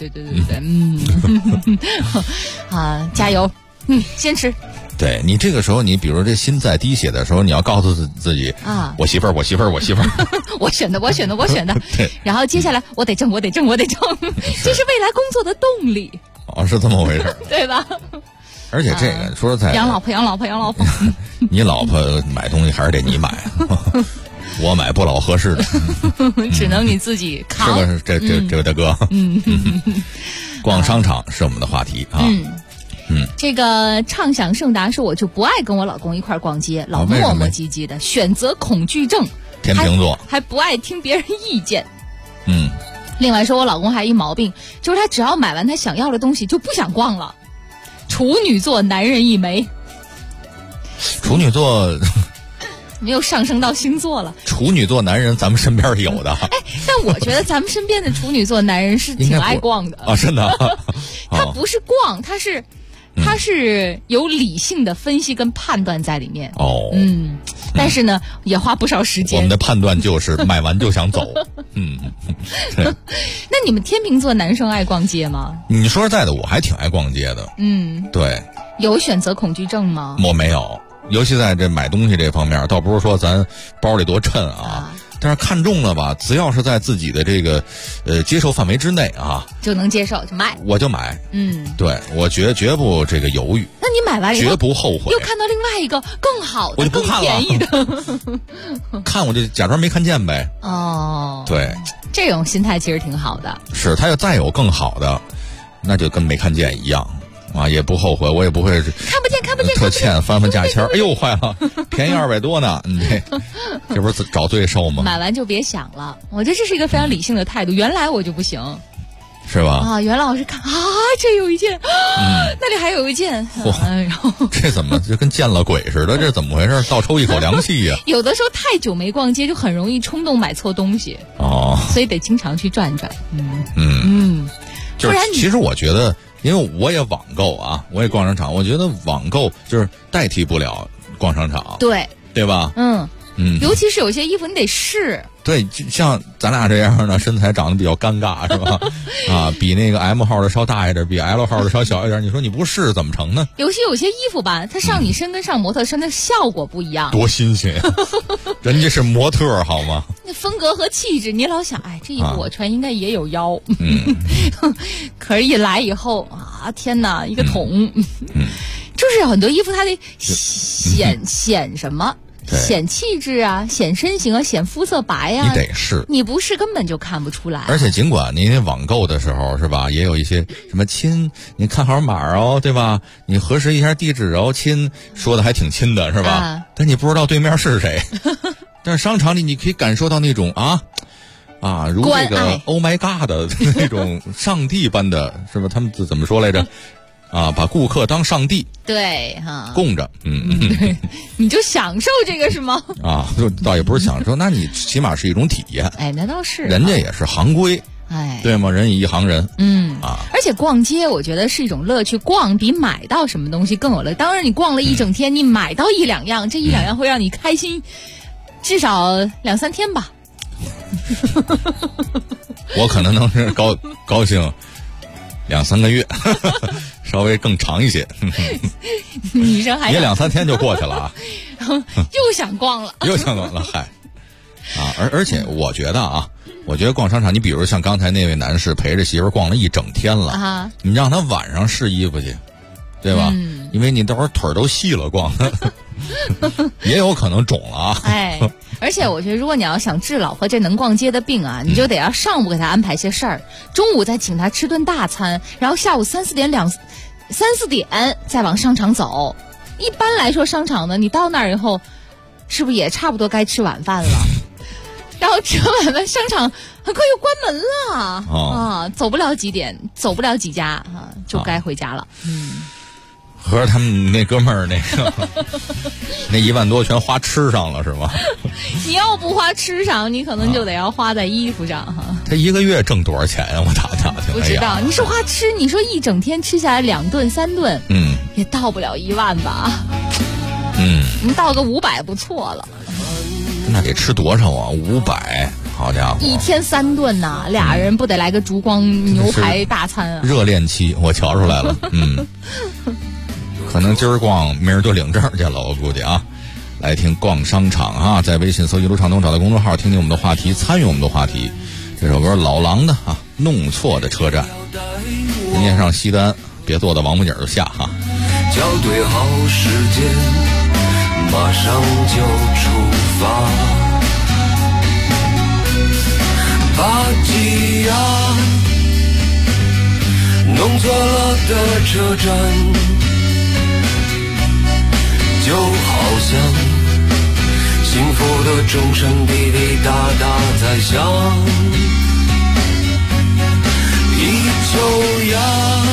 对，啊，加油，坚持。 对你这个时候，你比如这心在滴血的时候，你要告诉自己啊，我媳妇儿，我选的，我选的。对， 然后接下来我得挣，这是未来工作的动力。 哦，是这么回事， 对吧？ 而且这个说实在， 养老婆。 你老婆买东西还是得你买，我买不老合适的， 只能你自己扛。 是不是？这位大哥，逛商场是我们的话题啊。 这个畅想盛达说，我就不爱跟我老公一块逛街，老磨磨唧唧的，选择恐惧症， 天秤座， 还不爱听别人意见。另外说，我老公还一毛病，就是他只要买完他想要的东西就不想逛了。处女座男人一枚。 处女座没有上升到星座了。 处女座男人咱们身边有的。 但我觉得咱们身边的处女座男人是挺爱逛的啊，真的。 他不是逛，他是有理性的分析跟判断在里面。但是呢，也花不少时间。 我们的判断就是买完就想走。 那你们天秤座男生爱逛街吗？ 你说实在的，我还挺爱逛街的。对。 有选择恐惧症吗？ 我没有，尤其在这买东西这方面，倒不是说咱包里多沉啊。但是看中了吧，只要是在自己的这个接受范围之内啊， 就能接受就买， 我就买。对，我绝不这个犹豫。 那你买完以后绝不后悔， 又看到另外一个更好的、 我就不看了， 更便宜的， 看我就假装没看见呗。对， 这种心态其实挺好的。 是，他要再有更好的，那就跟没看见一样。也不后悔，我也不会看不见， 特欠翻价钱。哎呦，坏了，便宜200多呢！这不是找罪受吗？ 买完就别想了，我觉得这是一个非常理性的态度。原来我就不行， 是吧？ 原来我是看这有一件，那里还有一件，然后这怎么就跟见了鬼似的？这怎么回事？倒抽一口凉气呀！ 有的时候太久没逛街，就很容易冲动买错东西所以得经常去转转。 就是其实我觉得。因为我也网购啊，我也逛商场，我觉得网购就是代替不了逛商场，对吧？ 尤其是有些衣服你得试。 对，像咱俩这样的身材长得比较尴尬是吧？比那个 M 号的稍大一点，比 L 号的稍小一点，你说你不试怎么成呢？ 有些衣服吧，它上你身跟上模特身的效果不一样。 多新鲜呀！人家是模特好吗？ 那风格和气质，你老想，这衣服我穿应该也有腰。可是一来以后天哪，一个桶。就是很多衣服它得显什么？显气质啊，显身形啊，显肤色白呀， 你得试， 你不试根本就看不出来。 而且尽管您网购的时候是吧，也有一些什么亲，你看好码对吧？你核实一下地址亲，说的还挺亲的是吧？但你不知道对面是谁。但是商场里你可以感受到那种如这个 Oh my God 的那种上帝般的是吧？他们怎么说来着？把顾客当上帝， 对供着， 你就享受这个是吗？ 就倒也不是享受，那你起码是一种体验。 那倒是， 人家也是行规，对吗？人以一行人， 而且逛街我觉得是一种乐趣，逛比买到什么东西更有乐。当然，你逛了一整天，你买到1-2样，这1-2样会让你开心，至少2-3天吧。 我可能能是高兴2-3个月。稍微更长一些， 女生还也2-3天就过去了又想逛了， 嗨，而且我觉得逛商场，你比如像刚才那位男士陪着媳妇逛了一整天了，你让他晚上试衣服去，对吧？因为你到时候腿都细了逛，也有可能肿了而且我觉得，如果你要想治老婆这能逛街的病你就得要上午给他安排些事儿，中午再请他吃顿大餐，然后下午3-4点再往商场走。一般来说，商场呢，你到那儿以后，是不是也差不多该吃晚饭了？然后吃完晚饭，商场很快又关门了走不了几点，走不了几家就该回家了。 合着他们那哥们儿那1万多全花吃上了是吗？ 你要不花吃上，你可能就得要花在衣服上他1个月挣多少钱我打听。 不知道，你说花吃，你说一整天吃下来2顿3顿，也到不了1万吧。 你到个500不错了。 那得吃多少啊？500，好家伙！ 一天3顿呐，俩人不得来个烛光牛排大餐啊？ 热恋期，我瞧出来了。可能今儿逛，明儿就领证去了，我估计啊。来听逛商场啊，在微信搜一路畅通，找到公众号，听听我们的话题，参与我们的话题。这首歌老狼的啊，弄错的车站。明天上西单，别坐到王府井就下哈。 校对好时间，马上就出发。把记呀，弄错了的车站，就好像幸福的钟声滴滴答答在响。一秋呀，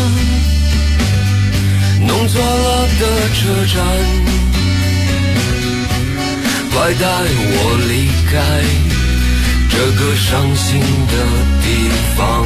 弄错了的车站，快带我离开这个伤心的地方。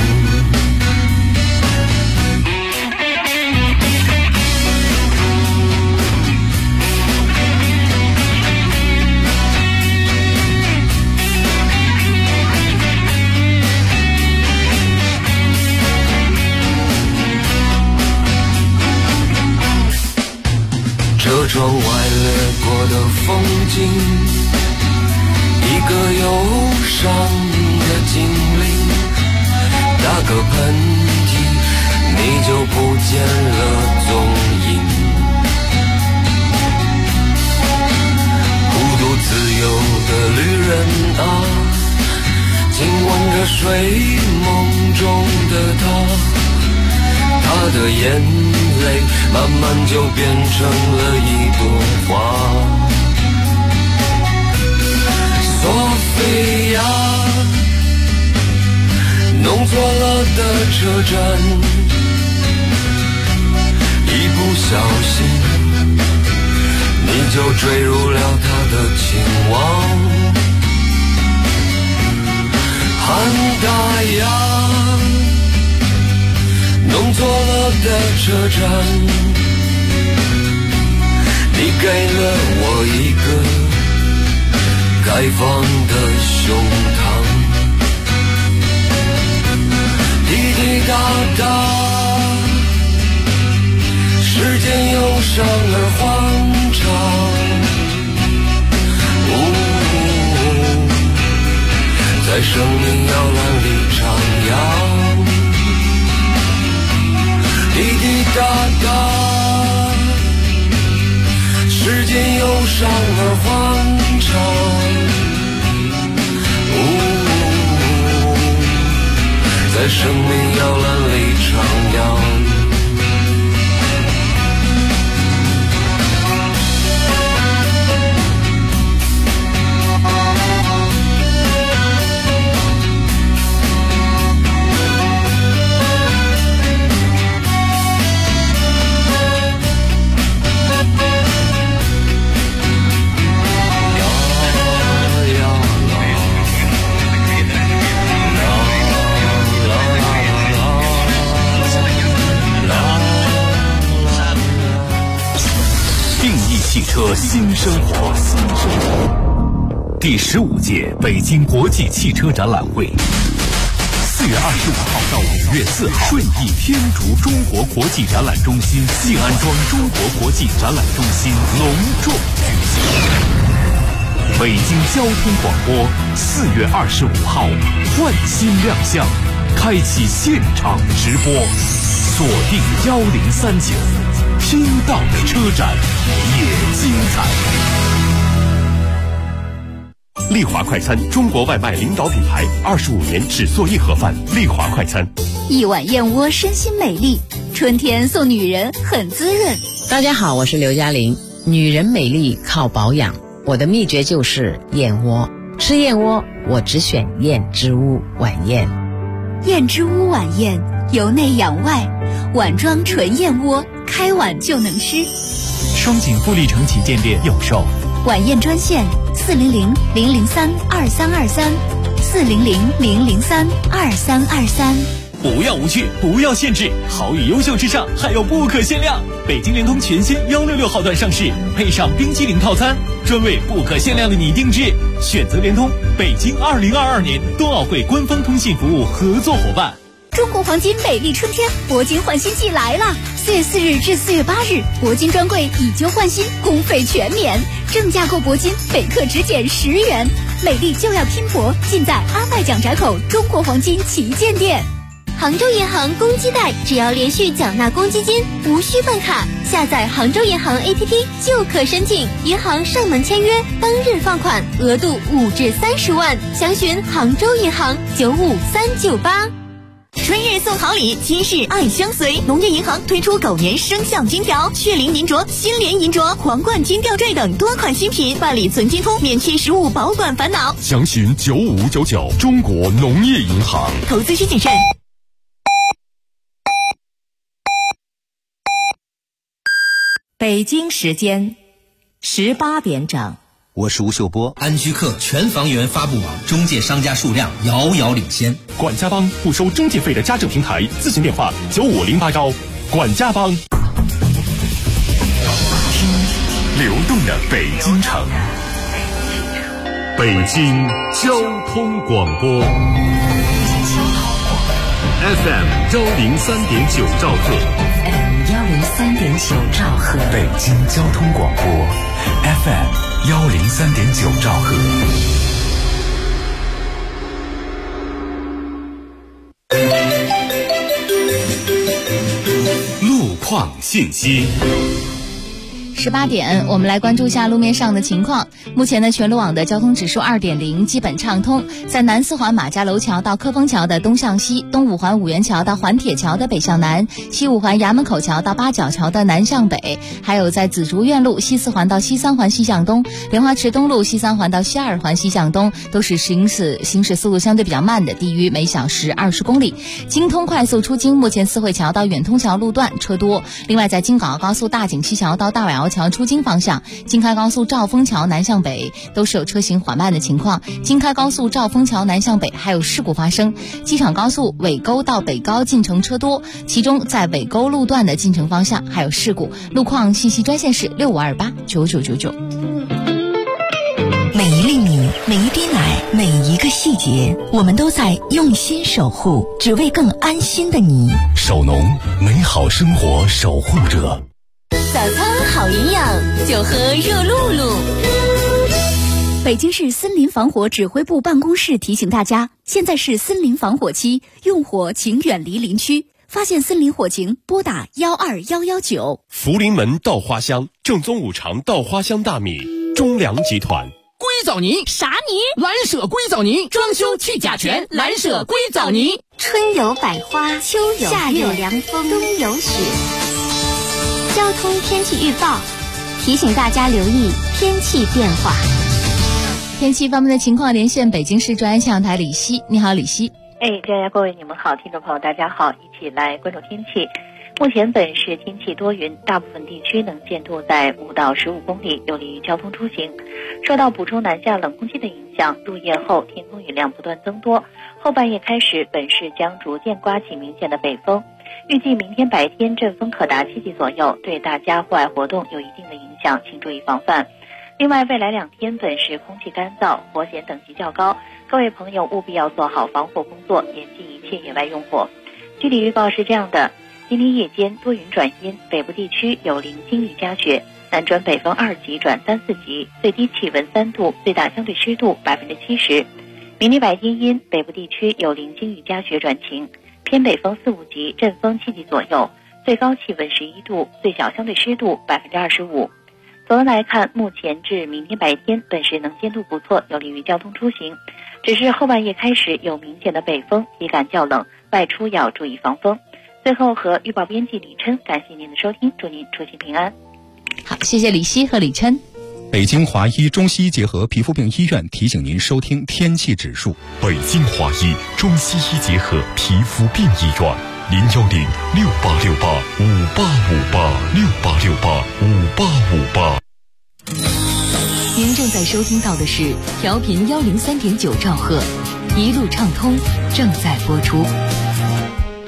车窗外掠过的风景，一个忧伤的精灵，打个喷嚏你就不见了踪影。孤独自由的旅人啊，紧吻着睡梦中的他的眼泪慢慢就变成了一朵花。索菲亚，弄错了的车站，一不小心你就坠入了他的情网。汉达亚，弄错了的车站，你给了我一个开放的胸膛。滴滴答答，时间忧伤而欢畅。在生命摇篮里徜徉。滴滴答答，时间忧伤而欢畅。在生命摇篮里徜徉。 汽车新生活，第15届北京国际汽车展览会，4月25号到5月4号，顺义天竺中国国际展览中心静安庄中国国际展览中心隆重举行。北京交通广播4月25号焕新亮相，开启现场直播，锁定1039。听到的车展也精彩。 丽华快餐，中国外卖领导品牌，25年只做一盒饭。丽华快餐， 一碗燕窝身心美丽，春天送女人很滋润。 大家好，我是刘嘉玲。女人美丽靠保养，我的秘诀就是燕窝。吃燕窝，我只选燕之屋晚宴。 燕之屋晚宴，由内养外，碗装纯燕窝，开碗就能吃。 双井富力城旗舰店有售。 晚宴专线400-003-2323，400-003-2323。 不要无趣，不要限制，好与优秀之上还有不可限量。北京联通全新166号段上市，配上冰激凌套餐，专为不可限量的你定制。选择联通，北京2022年冬奥会官方通信服务合作伙伴。 中国黄金美丽春天铂金换新季来了！4月4日至4月8日，铂金专柜以旧换新，工费全免，正价购铂金每克只减10元。美丽就要拼搏，尽在阿麦蒋宅口中国黄金旗舰店。 杭州银行公积贷，只要连续缴纳公积金，无需办卡，下载杭州银行 APP 就可申请，银行上门签约，当日放款，额度5至30万。详询杭州银行95398。 春日送好礼，今日爱相随。农业银行推出狗年生肖金条、血灵银镯、新联银镯、皇冠金吊坠等多款新品，办理存金通，免去实物保管烦恼。 详询9599中国农业银行。 投资需谨慎。 北京时间18点整。 我是吴秀波。安居客全房源发布网中介商家数量遥遥领先。 管家帮不收中介费的家政平台，咨询电话95081。管家帮。听流动的北京城，北京交通广播 FM 103.9兆赫 ，103.9兆赫， 北京交通广播 FM 103.9兆赫。路况信息。 18点，我们来关注一下路面上的情况。目前呢，全路网的交通指数2.0，基本畅通。在南四环马家楼桥到科丰桥的东向西，东五环五元桥到环铁桥的北向南，西五环衙门口桥到八角桥的南向北，还有在紫竹院路西四环到西三环西向东，莲花池东路西三环到西二环西向东，都是行驶速度相对比较慢的，低于每小时20公里。京通快速出京，目前四惠桥到远通桥路段车多。另外，在京港澳高速大井西桥到大尾窑桥出京方向，京开高速兆丰桥南向北都是有车行缓慢的情况。京开高速兆丰桥南向北还有事故发生，机场高速尾沟到北高进城车多，其中在尾沟路段的进城方向还有事故。路况信息专线是65289999。 每一粒米，每一滴奶，每一个细节，我们都在用心守护，只为更安心的你。 守农，美好生活守护者。 早餐好营养，就喝热露露。 北京市森林防火指挥部办公室提醒大家，现在是森林防火期，用火请远离林区。发现森林火情，拨打12119。 福临门稻花香，正宗五常稻花香大米，中粮集团。 硅藻泥啥泥？蓝舍硅藻泥，装修去甲醛，蓝舍硅藻泥。 春有百花，秋有夏有凉风，冬有雪。交通天气预报提醒大家留意天气变化。 天气方面的情况，连线北京市中央气象台李希。你好，李希。 各位你们好，听众朋友大家好，一起来关注天气。目前本市天气多云，大部分地区能见度在5到15公里，有利于交通出行。受到补充南下冷空气的影响，入夜后天空雨量不断增多，后半夜开始本市将逐渐刮起明显的北风。预计明天白天阵风可达7级左右，对大家户外活动有一定的影响，请注意防范。另外，未来2天本市空气干燥，火险等级较高，各位朋友务必要做好防火工作，严禁一切野外用火。具体预报是这样的：今天夜间多云转阴，北部地区有零星雨夹雪，南转北风2级转3、4级，最低气温3度，最大相对湿度70%。明天白天阴，北部地区有零星雨夹雪转晴，偏北风4、5级，阵风7级左右，最高气温11度，最小相对湿度25%。总的来看，目前至明天白天本市能见度不错，有利于交通出行。只是后半夜开始有明显的北风，体感较冷，外出要注意防风。最后和预报编辑李琛感谢您的收听，祝您出行平安。 好，谢谢李希和李琛。 北京华医中西医结合皮肤病医院提醒您收听天气指数。北京华医中西医结合皮肤病医院，010-6868-5858，6868-5858。 您正在收听到的是调频103.9兆赫，一路畅通正在播出。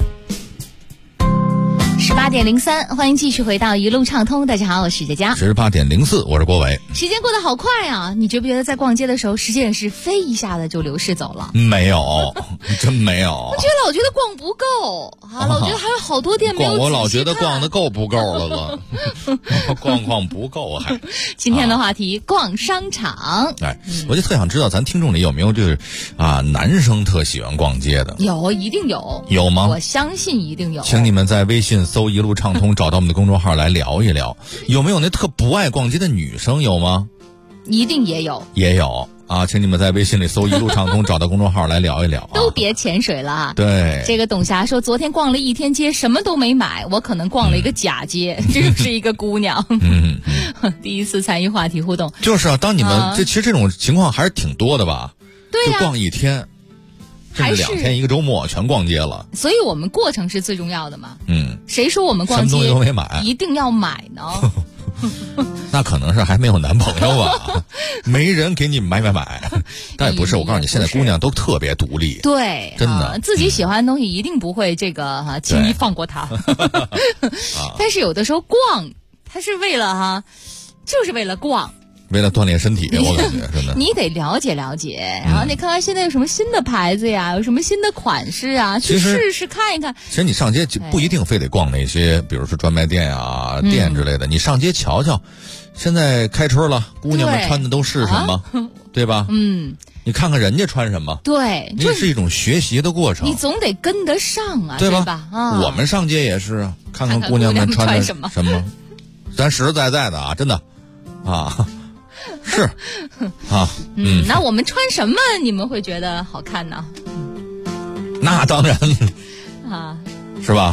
18:03，欢迎继续回到一路畅通。大家好，我是佳佳。 18:04，我是郭伟。 时间过得好快啊！你觉不觉得在逛街的时候，时间也是飞一下子就流逝走了？ 没有，真没有。 我老觉得逛不够啊，老觉得还有好多店没有仔细看。 我老觉得逛的够不够了逛不够还。 今天的话题，逛商场。 我就特想知道咱听众里有没有就是男生特喜欢逛街的？ 有，一定有。 有吗？ 我相信一定有。 请你们在微信搜一路畅通，找到我们的公众号来聊一聊。有没有那特不爱逛街的女生？有吗？ 一定也有。 也有啊，请你们在微信里搜一路畅通，找到公众号来聊一聊。 都别潜水了啊！ 对， 这个董霞说，昨天逛了一天街，什么都没买，我可能逛了一个假街。这是一个姑娘，第一次参与话题互动。 就是啊，当你们其实这种情况还是挺多的吧？ 对呀， 就逛一天。甚至2天一个周末全逛街了， 所以我们过程是最重要的嘛。谁说我们逛街什么东西都没买一定要买呢？ 那可能是还没有男朋友吧，没人给你买。但也不是，我告诉你，现在姑娘都特别独立， 对， 真的， 自己喜欢的东西一定不会轻易放过他。但是有的时候逛，它是为了就是为了逛。 为了锻炼身体，我感觉真的， 你得了解了解，然后你看看现在有什么新的牌子呀，有什么新的款式啊，去试试看一看。 其实你上街不一定非得逛那些，比如说专卖店啊、店之类的，你上街瞧瞧，现在开春了，姑娘们穿的都是什么，对吧？你看看人家穿什么， 对， 这是一种学习的过程， 你总得跟得上啊， 对吧？ 我们上街也是啊，看看姑娘们穿的什么，咱实实在在的啊，真的啊。是啊， 那我们穿什么你们会觉得好看呢？ 那当然是吧？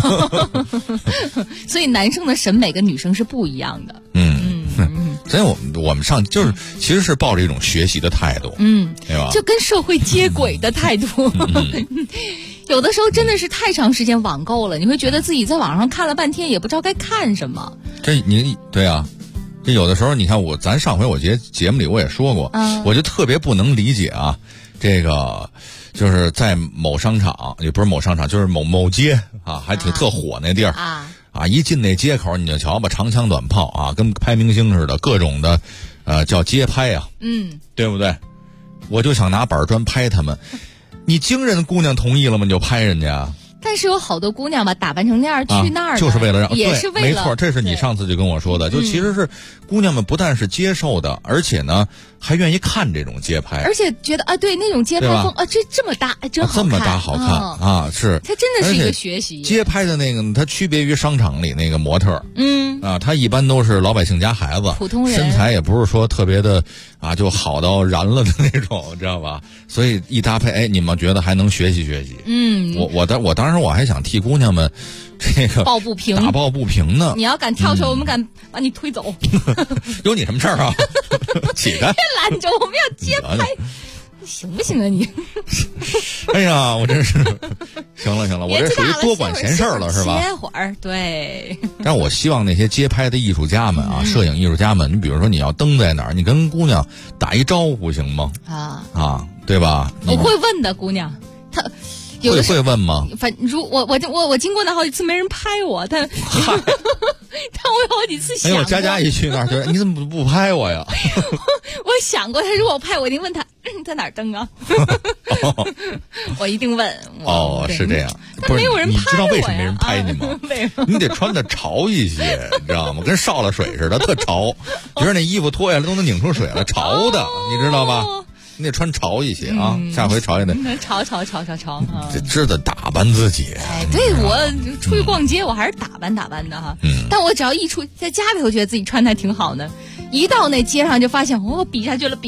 所以男生的审美跟女生是不一样的。 所以我们上就是其实是抱着一种学习的态度，对吧？ 就跟社会接轨的态度。有的时候真的是太长时间网购了，你会觉得自己在网上看了半天也不知道该看什么。 对啊。这有的时候，你看咱上回我节目里我也说过，我就特别不能理解啊，这个就是在某商场，也不是某商场，就是某街啊，还挺特火那地儿啊，一进那街口你就瞧吧，长枪短炮啊，跟拍明星似的，各种的叫街拍啊，对不对？我就想拿板砖拍他们，你经人姑娘同意了吗？你就拍人家。 但是有好多姑娘吧，打扮成那样去那儿， 就是为了也是为了， 没错，这是你上次就跟我说的，就其实是姑娘们不但是接受的，而且呢还愿意看这种街拍， 而且觉得对那种街拍风这么搭，真好看， 这么搭好看是， 它真的是一个学习。 街拍的那个，它区别于商场里那个模特，他一般都是老百姓家孩子， 普通人， 身材也不是说特别的就好到燃了的那种，知道吧？所以一搭配，你们觉得还能学习学习？我当时我还想替姑娘们这个抱不平， 打抱不平呢。 你要敢跳出来，我们敢把你推走。 有你什么事儿啊？起开！ 别拦着，我们要街拍，行不行啊你？ 哎呀，我真是行了，我这属于多管闲事了，是吧？ 歇会儿，对。 但我希望那些街拍的艺术家们啊，摄影艺术家们，你比如说你要登在哪儿，你跟姑娘打一招呼行吗？对吧？ 我会问的，姑娘，她。 会问吗？ 反正我经过那好几次没人拍我，但我有好几次想过。 佳佳一去那儿就你怎么不拍我呀？ 我想过，他如果拍我，一定问他在哪儿登啊？我一定问。 是这样。 但没有人拍我呀。 你知道为什么没人拍你吗？你得穿的潮一些，你知道吗？跟烧了水似的，特潮。觉得那衣服脱下来都能拧出水来，潮的，你知道吧？你得穿潮一些啊，下回潮也得潮， 得知道打扮自己。 对，我出去逛街，我还是打扮的哈。但我只要一出在家里头，觉得自己穿的还挺好呢，一到那街上就发现比下去了。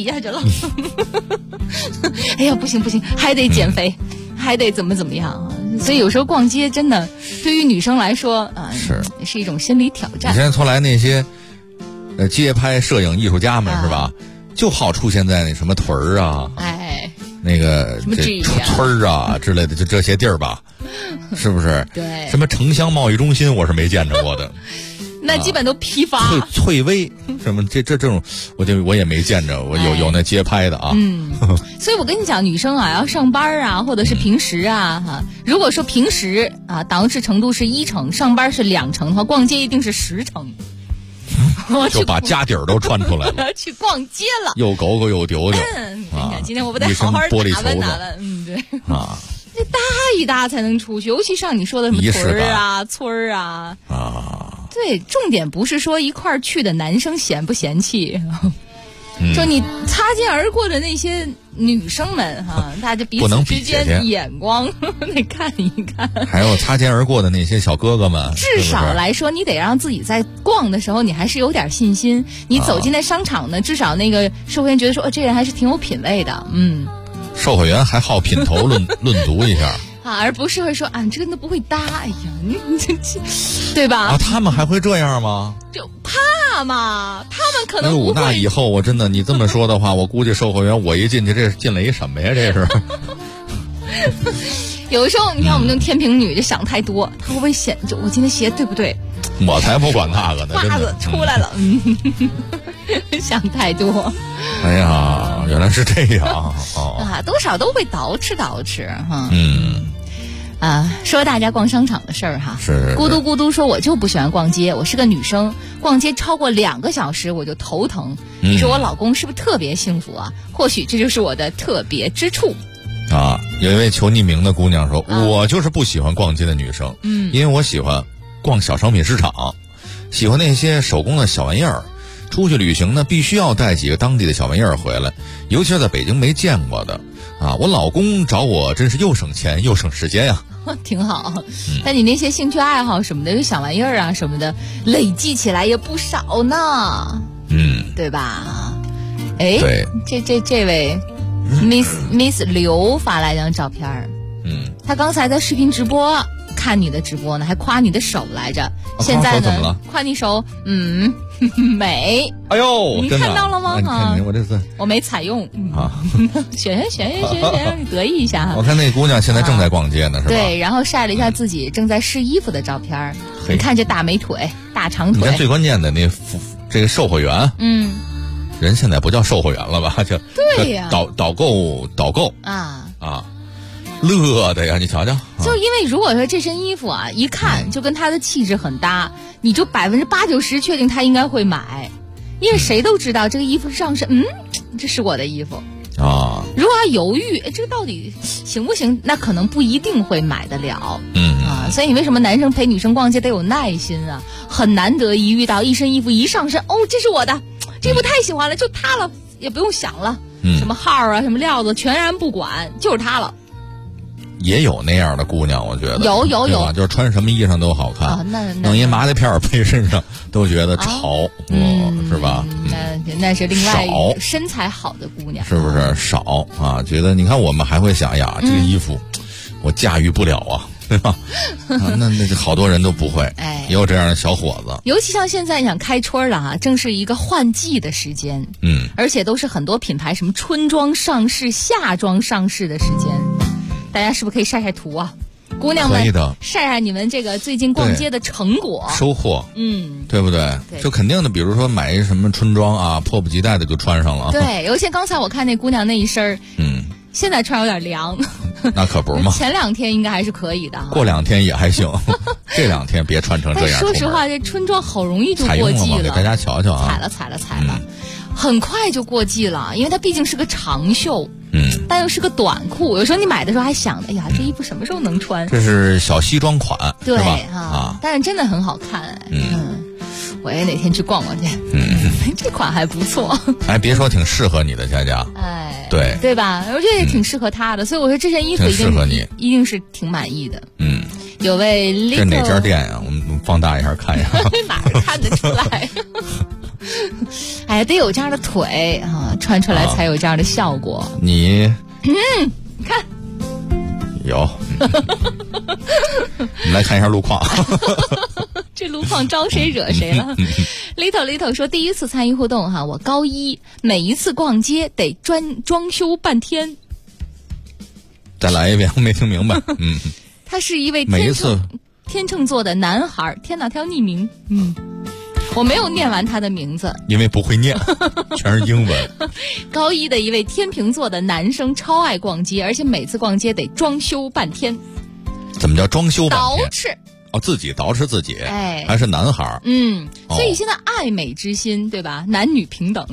哎呀，不行，还得减肥，还得怎么样。所以有时候逛街真的对于女生来说是一种心理挑战。 你现在从来那些街拍摄影艺术家们是吧？就好出现在那什么屯儿啊，那个这村儿啊之类的，就这些地儿吧，是不是？ 对， 什么城乡贸易中心我是没见着过的。 那基本都批发。 翠微什么这种，我也没见着，我有那街拍的啊。 所以我跟你讲，女生啊要上班啊，或者是平时啊哈，如果说平时啊捯饬程度是1成，上班是2成的话，逛街一定是10成。 就把家底儿都穿出来了， 去逛街了， 又狗狗又丢丢。 今天我不得好好打扮打扮，对啊，这搭一搭才能出去，尤其像你说的什么屯儿啊、村儿啊。对，重点不是说一块儿去的男生嫌不嫌弃。就你擦肩而过的那些女生们哈，大家彼此之间眼光得看一看。 还有擦肩而过的那些小哥哥们， 至少来说，你得让自己在逛的时候，你还是有点信心。你走进那商场呢，至少那个售货员觉得说，这人还是挺有品位的。 售货员还好品头论足一下。 而不是会说啊，你这个都不会搭，哎呀，你这对吧？ 啊，他们还会这样吗？ 就怕嘛，他们可能不会。 那以后我真的，你这么说的话，我估计售货员我一进去，这进来一什么呀？这是。 有的时候，你看我们这种天平女就想太多，她会不会显就我今天鞋对不对？ 我才不管那个呢， 袜子出来了，想太多。 哎呀，原来是这样啊！多少都会捯饬哈。说大家逛商场的事儿哈。 是。 咕嘟咕嘟说，我就不喜欢逛街，我是个女生，逛街超过2个小时我就头疼。你说我老公是不是特别幸福啊？或许这就是我的特别之处。 有一位求匿名的姑娘说，我就是不喜欢逛街的女生，因为我喜欢逛小商品市场，喜欢那些手工的小玩意儿。出去旅行呢，必须要带几个当地的小玩意儿回来，尤其是在北京没见过的我老公找我真是又省钱又省时间呀。 挺好。但你那些兴趣爱好什么的，有小玩意儿啊什么的，累计起来也不少呢。对吧？对，这位Miss 刘发来一张照片。他刚才在视频直播看你的直播呢，还夸你的手来着。现在呢，夸你手，美。 哎呦， 你看到了吗？ 我这次我没采用选，你得意一下。 我看那姑娘现在正在逛街呢，是吧？ 对，然后晒了一下自己正在试衣服的照片。你看这大美腿、大长腿。 你看最关键的这个售货员，人现在不叫售货员了吧？ 对呀， 导购乐的呀，你瞧瞧。 就因为如果说这身衣服啊，一看就跟他的气质很搭，你就80%-90%确定他应该会买，因为谁都知道这个衣服上身，这是我的衣服如果要犹豫，这个到底行不行，那可能不一定会买得了。所以为什么男生陪女生逛街得有耐心啊？很难得一遇到一身衣服一上身，这是我的，这衣服太喜欢了，就它了，也不用想了，什么号啊，什么料子，全然不管，就是它了。 也有那样的姑娘，我觉得有， 就是穿什么衣裳都好看，弄一麻袋片配身上都觉得潮，是吧？ 那是另外身材好的姑娘， 是不是少啊？觉得你看我们还会想呀，这个衣服我驾驭不了啊，对吧？那好多人都不会，也有这样的小伙子。 尤其像现在想开春了正是一个换季的时间，而且都是很多品牌什么春装上市、夏装上市的时间。大家是不是可以晒晒图啊？姑娘们，晒晒你们这个最近逛街的成果收获，对不对？就肯定的，比如说买一什么春装迫不及待的就穿上了。 对，尤其刚才我看那姑娘那一身现在穿有点凉。 那可不嘛。 前2天应该还是可以的， 过2天也还行。这2天别穿成这样。 说实话，这春装好容易就过季了。 给大家瞧瞧踩了，很快就过季了，因为它毕竟是个长袖。但又是个短裤，有时候你买的时候还想，哎呀，这衣服什么时候能穿？ 这是小西装款， 对吧？ 但是真的很好看。我也哪天去逛逛去。这款还不错。 别说挺适合你的，佳佳。对吧？我觉得也挺适合他的，所以我说这件衣服适合你， 一定是挺满意的。有位这哪家店呀？我们放大一下看一下。 哪看得出来？得有这样的腿穿出来才有这样的效果。 你看有，我们来看一下路况。 这路况招谁惹谁了？Little 说第一次参与互动我高1，每一次逛街得装修半天。 再来一遍，我没听明白。 他是一位每一次天秤座的男孩。天哪，他要匿名。 我没有念完他的名字， 因为不会念，全是英文。 高一的一位天秤座的男生，超爱逛街，而且每次逛街得装修半天。 怎么叫装修半天？ 捯饬。 自己捯饬自己， 哎， 还是男孩。 所以现在爱美之心，对吧？男女平等。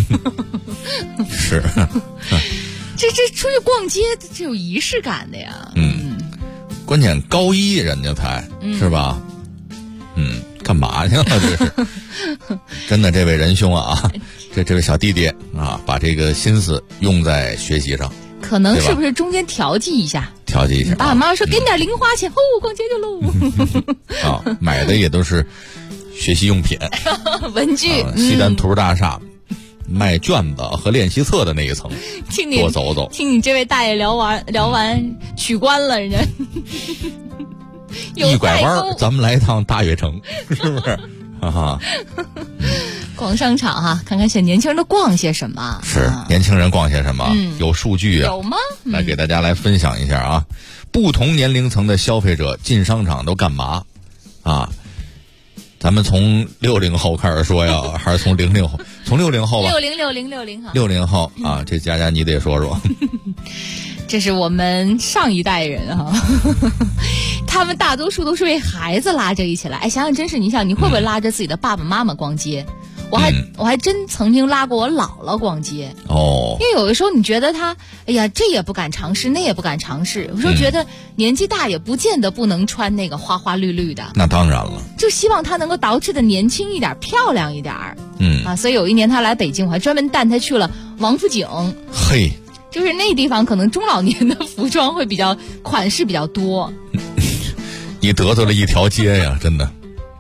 是。 这出去逛街，这有仪式感的呀。 关键高一人家才是吧？干嘛去了？这是真的，这位仁兄啊，这位小弟弟啊，把这个心思用在学习上。 可能是不是中间调剂一下？ 调剂一下， 爸爸妈妈说给点零花钱，逛街去喽。 买的也都是学习用品、 文具。 西单图书大厦卖卷子和练习册的那一层，多走走。 听你这位大爷聊完取关了，人家一拐弯，咱们来一趟大悦城，是不是？ 逛商场哈，看看现在年轻人都逛些什么。 是年轻人逛些什么？有数据啊？ 有吗？ 来给大家来分享一下啊！不同年龄层的消费者进商场都干嘛？咱们从60后开始说呀，还是从00后？从60后吧。60后啊，这佳佳你得说说。 这是我们上一代人他们大多数都是为孩子拉着一起来。哎，想想真是，你想你会不会拉着自己的爸爸妈妈逛街？我还真曾经拉过我姥姥逛街因为有的时候你觉得他，哎呀，这也不敢尝试，那也不敢尝试。有时候觉得年纪大也不见得不能穿那个花花绿绿的。 那当然了， 就希望他能够捯饬的年轻一点，漂亮一点。所以有一年他来北京，我还专门带他去了王府井。 嘿。 就是那地方可能中老年的服装会比较款式比较多。 你得罪了一条街呀，真的。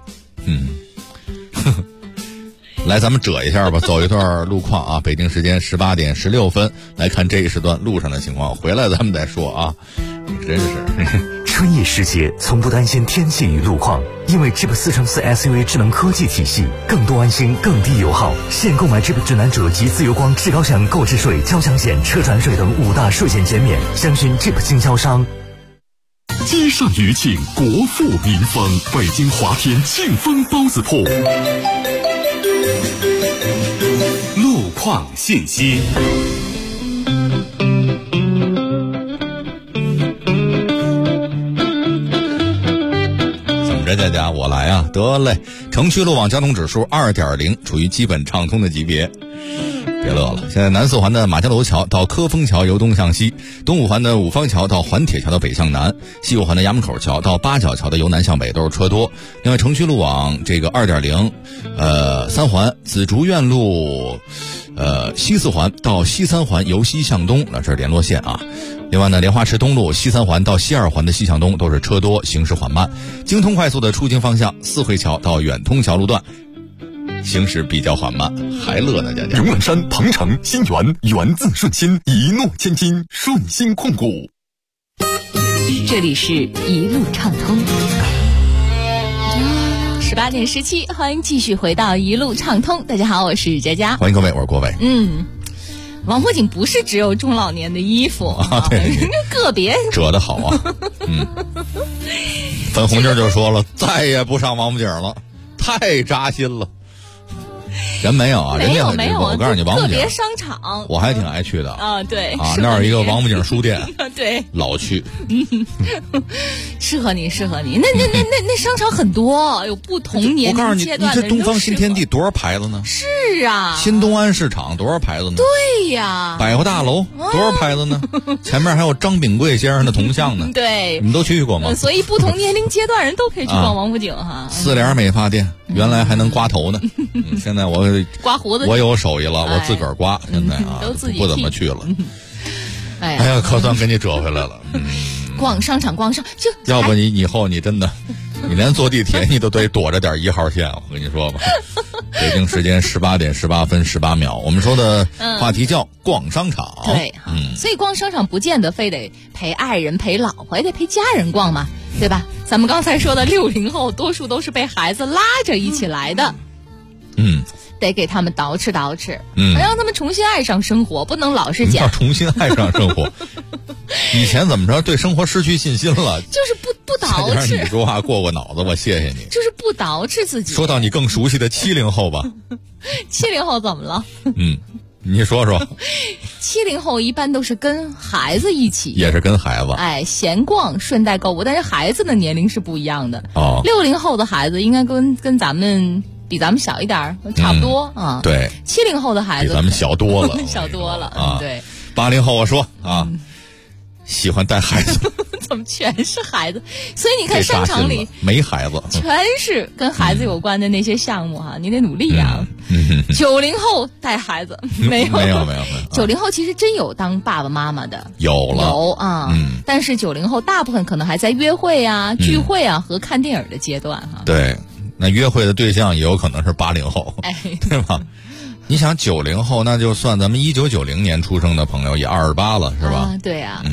来，咱们折一下吧，走一段路况啊。北京时间18点16分，来看这一时段路上的情况。回来咱们再说啊。真是。 春意时节，从不担心天气与路况，因为 Jeep 4×4 SUV 智能科技体系，更多安心，更低油耗。现购买 Jeep 指南者及自由光至高享购置税、交强险、车船税等5大税险减免，详询 Jeep 经销商。 积善余庆，国富民丰。北京华天庆丰包子铺。路况信息。 佳佳，我来啊！得嘞，城区路网交通指数2.0，处于基本畅通的级别。别乐了，现在南4环的马家楼桥到科丰桥由东向西，东5环的五方桥到环铁桥的北向南，西5环的衙门口桥到八角桥的由南向北都是车多。另外，城区路网这个2.0， 3环紫竹院路，西4环到西3环由西向东，这是联络线啊。另外呢，莲花池东路西3环到西2环的西向东都是车多，行驶缓慢。京通快速的出京方向，四惠桥到远通桥路段行驶比较缓慢。还乐呢，佳佳。 永远山、鹏城、新源，源自顺心，一诺千金，顺心控股。 这里是一路畅通。 18点17，欢迎继续回到一路畅通。大家好，我是佳佳。 欢迎各位，我是郭伟。 王府井不是只有中老年的衣服对， 人家个别折得好啊。粉红劲就说了，再也不上王府井了，太扎心了。人没有啊，人家没有， 我告诉你，王府井特别商场， 我还挺爱去的对那儿有一个王府井书店， 对， 老去。 适合你。那商场很多，有不同年龄阶段的。 我告诉你，这东方新天地多少牌子呢？ 是啊， 新东安市场多少牌子呢？ 对呀， 百货大楼多少牌子呢？前面还有张炳贵先生的铜像呢。 对， 你们都去过吗？ 所以不同年龄阶段人都可以去逛王府井四联美发店原来还能刮头呢，现在我刮胡子， 我有手艺了，我自个儿刮。现在都自己不怎么去了。 哎呀，可算给你折回来了。 逛商场就要不你以后你真的，你连坐地铁你都得躲着点1号线。我跟你说吧，北京时间18点18分18秒，我们说的话题叫逛商场。 对，所以逛商场不见得非得陪爱人、陪老婆，也得陪家人逛嘛，对吧？咱们刚才说的60后，多数都是被孩子拉着一起来的。得给他们捯饬捯饬，让他们重新爱上生活，不能老是重新爱上生活。以前怎么着对生活失去信心了？ 就是不捯捯饬。 你说话过脑子，我谢谢你。 就是不捯饬自己。 说到你更熟悉的70后吧。 70后怎么了？ 你说说。 70后一般都是跟孩子一起， 也是跟孩子， 闲逛，顺带购物。但是孩子的年龄是不一样的。60后的孩子应该跟咱们比咱们小一点，差不多啊。 对 ，70后的孩子比咱们小多了， 小多了啊。 对 ，80后我说喜欢带孩子。 怎么全是孩子？所以你看商场里没孩子， 全是跟孩子有关的那些项目你得努力啊。90后带孩子没有90后其实真有当爸爸妈妈的，有啊。但是90后大部分可能还在约会啊、聚会啊和看电影的阶段对，那约会的对象也有可能是80后，对吧？你想90后，那就算咱们1990年出生的朋友也28了，是吧？ 对啊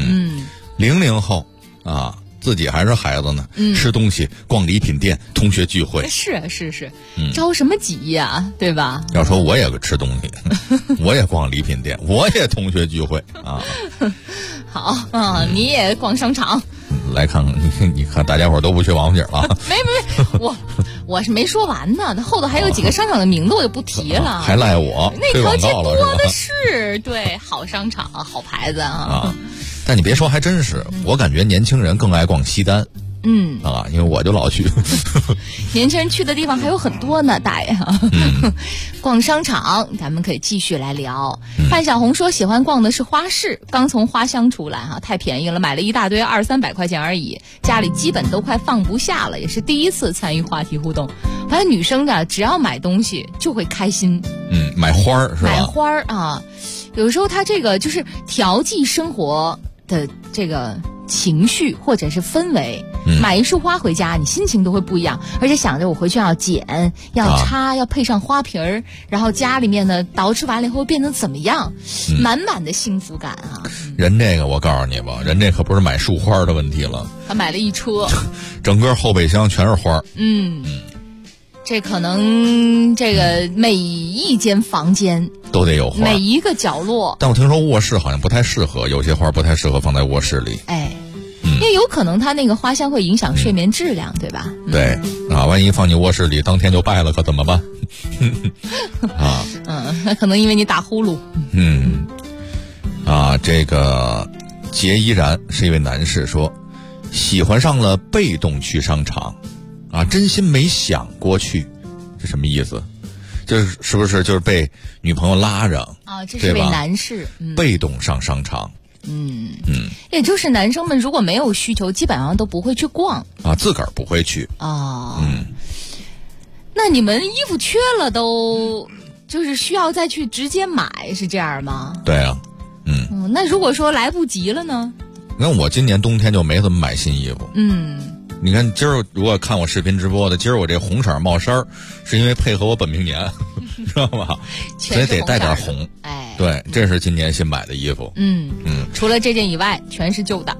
，00后自己还是孩子呢，吃东西、逛礼品店、同学聚会， 是，着什么急呀，对吧？ 要说我也吃东西，我也逛礼品店，我也同学聚会好你也逛商场。 来看看，你看大家伙都不去王府井了？ 没，我是没说完呢，它后头还有几个商场的名字我就不提了。 还赖我？ 那条街多的是，对，好商场、好牌子但你别说，还真是，我感觉年轻人更爱逛西单。因为我就老去。 年轻人去的地方还有很多呢，大爷。逛商场，咱们可以继续来聊。范小红说喜欢逛的是花市，刚从花乡出来太便宜了，买了一大堆200-300块钱而已，家里基本都快放不下了，也是第一次参与话题互动。发现女生只要买东西就会开心。 买花是吧？ 买花有时候它这个就是调剂生活的这个情绪或者是氛围。买一束花回家，你心情都会不一样，而且想着我回去要剪、要插、要配上花瓶儿，然后家里面的捯饬完了以后变成怎么样，满满的幸福感人这个我告诉你吧，人这可不是买束花的问题了， 他买了一车， 整个后备箱全是花。 这可能这个每一间房间都得有花， 每一个角落。 但我听说卧室好像不太适合，有些花不太适合放在卧室里。 因为有可能它那个花香会影响睡眠质量，对吧？ 对万一放你卧室里当天就败了可怎么办？ 那可能因为你打呼噜。 这个杰依然是一位男士说，喜欢上了被动去商场真心没想过去，这什么意思？这是不是就是被女朋友拉着这是位男士被动上商场。 也就是男生们如果没有需求，基本上都不会去逛自个儿不会去那你们衣服缺了都就是需要再去直接买，是这样吗？ 对啊。 那如果说来不及了呢？ 那我今年冬天就没怎么买新衣服。你看今儿如果看我视频直播的，今儿我这红色帽衫是因为配合我本命年，知道吧？所以得带点红。对，这是今年新买的衣服。 除了这件以外，全是旧的。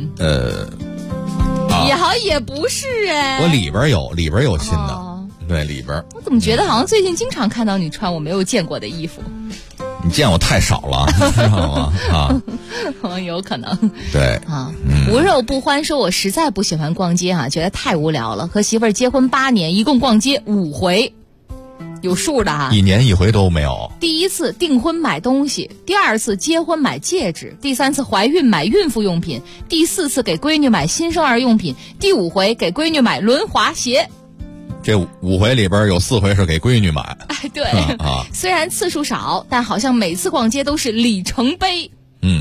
也好也不是我里边有新的。对，里边。 我怎么觉得好像最近经常看到你穿我没有见过的衣服？ 你见我太少了，知道吗？ 有可能。 对无肉不欢说，我实在不喜欢逛街觉得太无聊了。和媳妇儿结婚8年，一共逛街5回，有数的 1年1回都没有。 第一次订婚买东西，第2次结婚买戒指，第3次怀孕买孕妇用品，第4次给闺女买新生儿用品，第5回给闺女买轮滑鞋。 这5回里边有4回是给闺女买。 对虽然次数少，但好像每次逛街都是里程碑。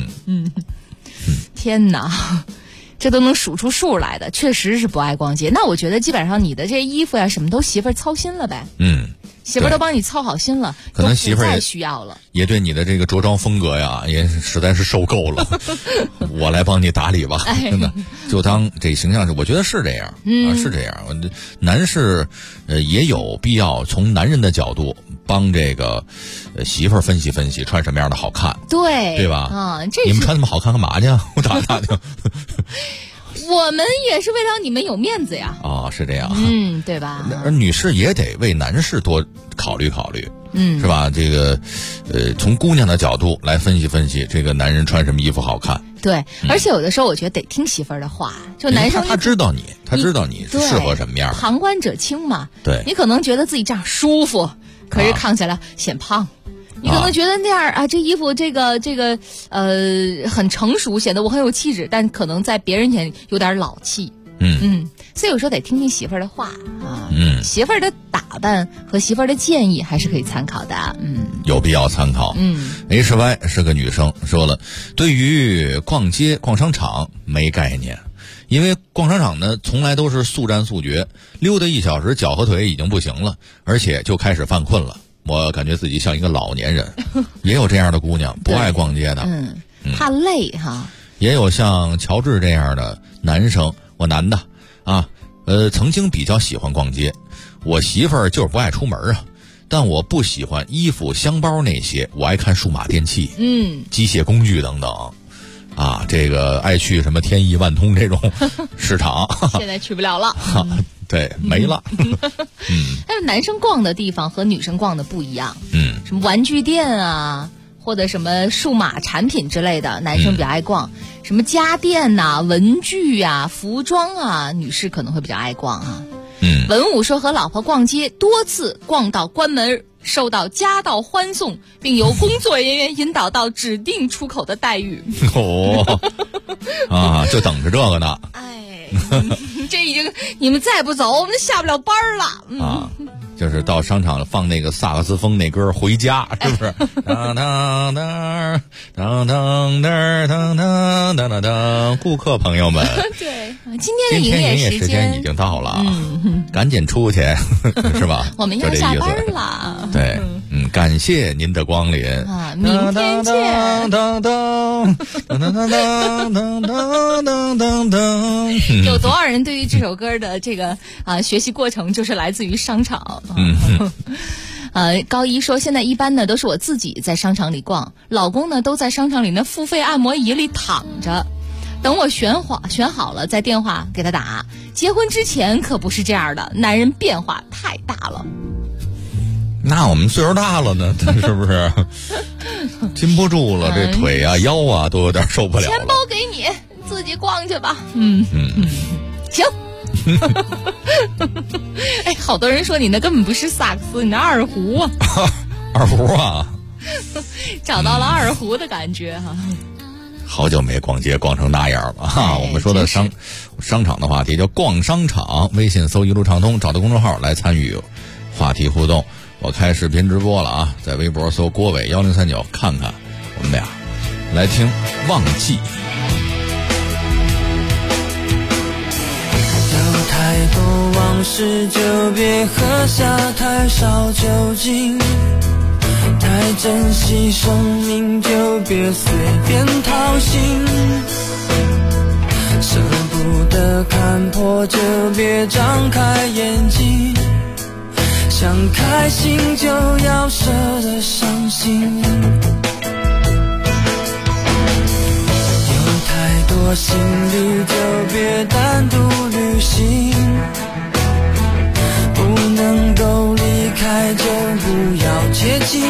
天哪，这都能数出数来的，确实是不爱逛街。那我觉得基本上你的这衣服什么都媳妇儿操心了呗。媳妇儿都帮你操好心了， 可能媳妇儿也需要了， 也对你的这个着装风格也实在是受够了。我来帮你打理吧，真的，就当这形象是，我觉得是这样是这样。男士也有必要从男人的角度帮这个媳妇儿分析分析穿什么样的好看，对吧？你们穿那么好看干嘛去？我打听。 我们也是为了让你们有面子呀。 是这样。 对吧？ 而女士也得为男士多考虑考虑。 是吧？这个，从姑娘的角度来分析分析，这个男人穿什么衣服好看。 对，而且有的时候我觉得得听媳妇儿的话，就男生他知道你是适合什么样的。 旁观者清嘛。 对， 你可能觉得自己这样舒服，可是看起来显胖。你可能觉得那样啊，这衣服这个很成熟，显得我很有气质，但可能在别人眼里有点老气。所以有时候得听听媳妇儿的话啊。媳妇儿的打扮和媳妇儿的建议还是可以参考的。 有必要参考。HY 是个女生，说了，对于逛街逛商场没概念，因为逛商场呢从来都是速战速决，溜达1小时脚和腿已经不行了，而且就开始犯困了。我感觉自己像一个老年人。也有这样的姑娘不爱逛街的， 怕累哈。 也有像乔治这样的男生，我男的啊，曾经比较喜欢逛街。我媳妇儿就是不爱出门啊，但我不喜欢衣服箱包那些，我爱看数码电器，机械工具等等啊，这个爱去什么天翼万通这种市场。 现在去不了了。 对，没了。 但是男生逛的地方和女生逛的不一样。什么玩具店啊，或者什么数码产品之类的，男生比较爱逛。什么家电呐、文具啊、服装啊，女士可能会比较爱逛啊。文武说和老婆逛街多次逛到关门，受到夹道欢送，并由工作人员引导到指定出口的待遇。 就等着这个呢。 这已经你们再不走，我们下不了班了。 就是到商场放那个萨克斯风那歌回家，是不是？当当当当当当当当当，顾客朋友们， 对，今天的营业时间已经到了，赶紧出去，是吧？ 我们要下班了。 对，感谢您的光临啊，明天见。 当当当当当当当当当当。 有多少人对于这首歌的这个学习过程就是来自于商场？高一说现在一般呢都是我自己在商场里逛，老公呢都在商场里那付费按摩椅里躺着，等我选好了再电话给他打。结婚之前可不是这样的，男人变化太大了。 那我们岁数大了呢，是不是禁不住了？这腿啊腰啊都有点受不了了。 钱包给你，自己逛去吧。行。好多人说你那根本不是萨克斯，你那二胡啊。 二胡啊。 找到了二胡的感觉哈。 好久没逛街逛成那样了哈。我们说的商场的话题叫逛商场，微信搜一路畅通，找到公众号来参与话题互动。我开视频直播了啊，在微博搜郭伟1039看看我们俩来听忘记。 有太多往事就别喝下太少酒精，太珍惜生命就别随便掏心，舍不得看破就别张开眼睛，想开心就要舍得伤心，有太多行李就别单独旅行，不能够离开就不要接近，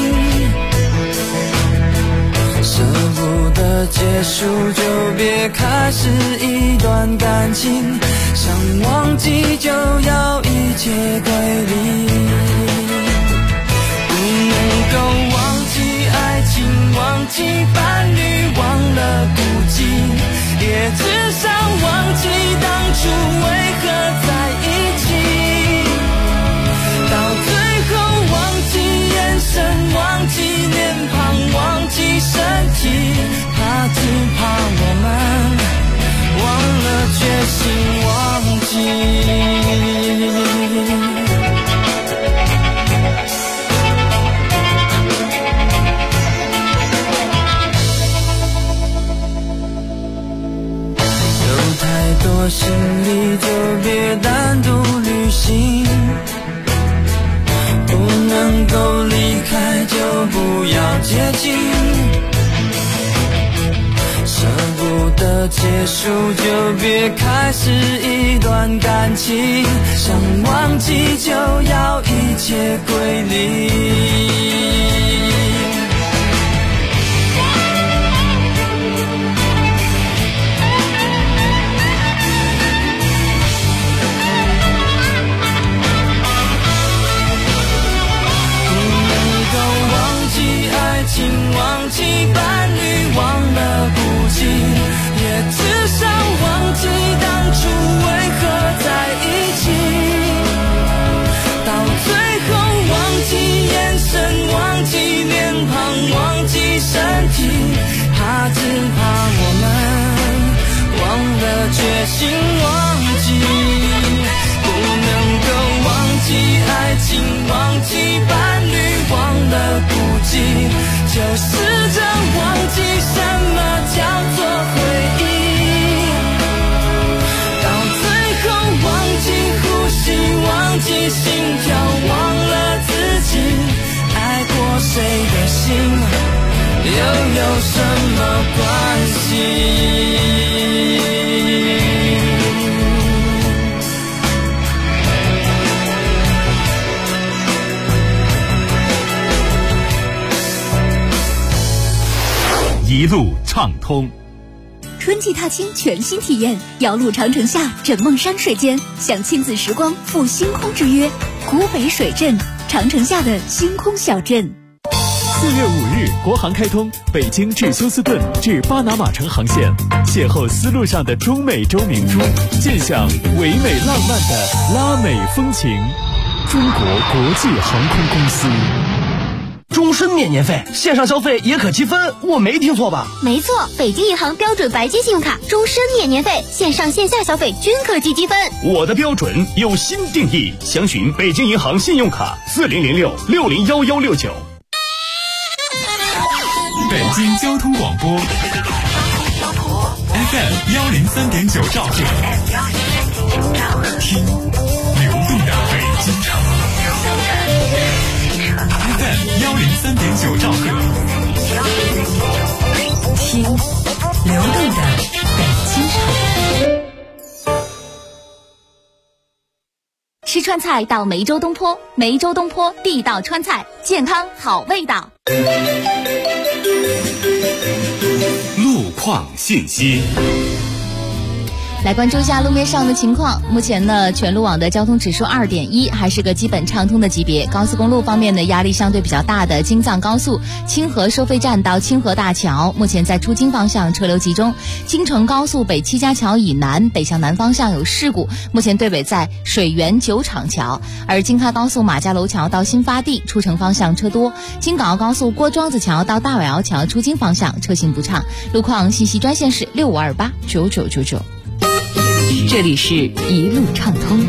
舍不得结束就别开始一段感情，想忘记就要一切归零，不能够忘记爱情，忘记伴侣，忘了孤寂，也至少忘记当初为何在一起，到最后忘记眼神，忘记脸庞，忘记身体，怕只怕我们忘了决心忘记。 结束就别开始一段感情，想忘记就要一切归零。忘记伴侣，忘了孤寂，也至少忘记当初为何在一起。到最后忘记眼神，忘记脸庞，忘记身体，怕只怕我们忘了决心，忘记不能够忘记爱情，忘记伴侣，忘了孤寂，就试着忘记什么叫做回忆，到最后忘记呼吸，忘记心跳，忘了自己，爱过谁的心，又有什么关系？ 一路畅通， 春季踏青全新体验，遥路长城下，枕梦山水间，享亲子时光，赴星空之约。古北水镇，长城下的星空小镇。 4月5日，国航开通北京至休斯顿至巴拿马城航线，邂逅丝路上的中美洲明珠，见享唯美浪漫的拉美风情。中国国际航空公司。 终身免年费，线上消费也可积分，我没听错吧？ 没错，北京银行标准白金信用卡终身免年费，线上线下消费均可积积分。 我的标准有新定义，详询北京银行信用卡4006601169。 北京交通广播 FM103.9兆赫，听流动的北京城。FM103.9兆赫， 听流动的北京城。 吃川菜到梅州东坡，梅州东坡地道川菜，健康好味道。 路况信息。 来关注一下路面上的情况。目前呢，全路网的交通指数2.1，还是个基本畅通的级别。高速公路方面呢，压力相对比较大的京藏高速清河收费站到清河大桥，目前在出京方向车流集中。京承高速北七家桥以南北向南方向有事故，目前对尾在水源酒厂桥。而京开高速马家楼桥到新发地出城方向车多。京港澳高速郭庄子桥到大尾窑桥出京方向车行不畅。路况信息专线是65289999。 这里是一路畅通。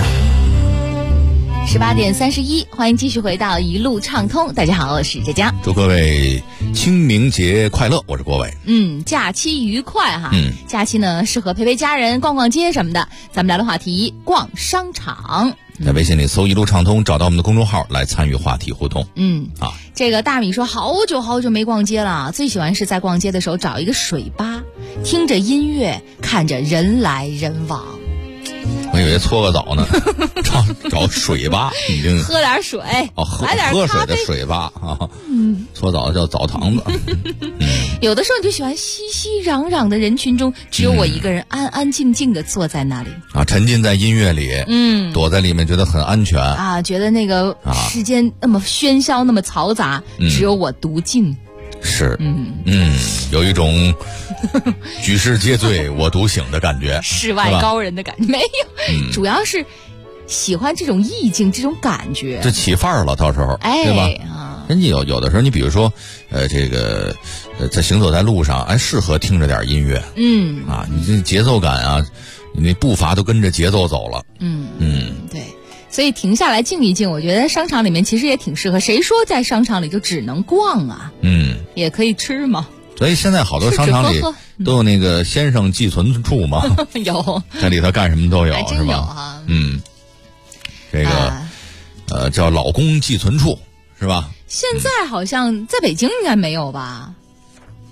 18点31，欢迎继续回到一路畅通。大家好，我是佳佳， 祝各位清明节快乐，我是郭伟。 假期愉快哈。假期呢适合陪陪家人逛逛街什么的。咱们聊的话题，逛商场。 在微信里搜一路畅通，找到我们的公众号来参与话题互动。 这个大米说好久没逛街了，最喜欢是在逛街的时候找一个水吧，听着音乐，看着人来人往。 我以为搓个澡呢，找水吧，已经喝点水来点喝水的水吧啊，搓澡叫澡堂子。 有的时候你就喜欢熙熙攘攘的人群中，只有我一个人安安静静的坐在那里沉浸在音乐里，躲在里面觉得很安全觉得那个世间那么喧嚣，那么嘈杂，只有我独静。 是，有一种举世皆醉我独醒的感觉， 世外高人的感觉没有，主要是喜欢这种意境，这种感觉， 这起范儿了，到时候，对吧？人家有的时候，你比如说，在行走在路上，适合听着点音乐，你这节奏感你那步伐都跟着节奏走了， 对。所以停下来静一静，我觉得商场里面其实也挺适合。谁说在商场里就只能逛啊？也可以吃嘛。 所以现在好多商场里都有那个先生寄存处嘛， 有在里头干什么都有， 还真有哈。 这个叫老公寄存处是吧？ 现在好像在北京应该没有吧？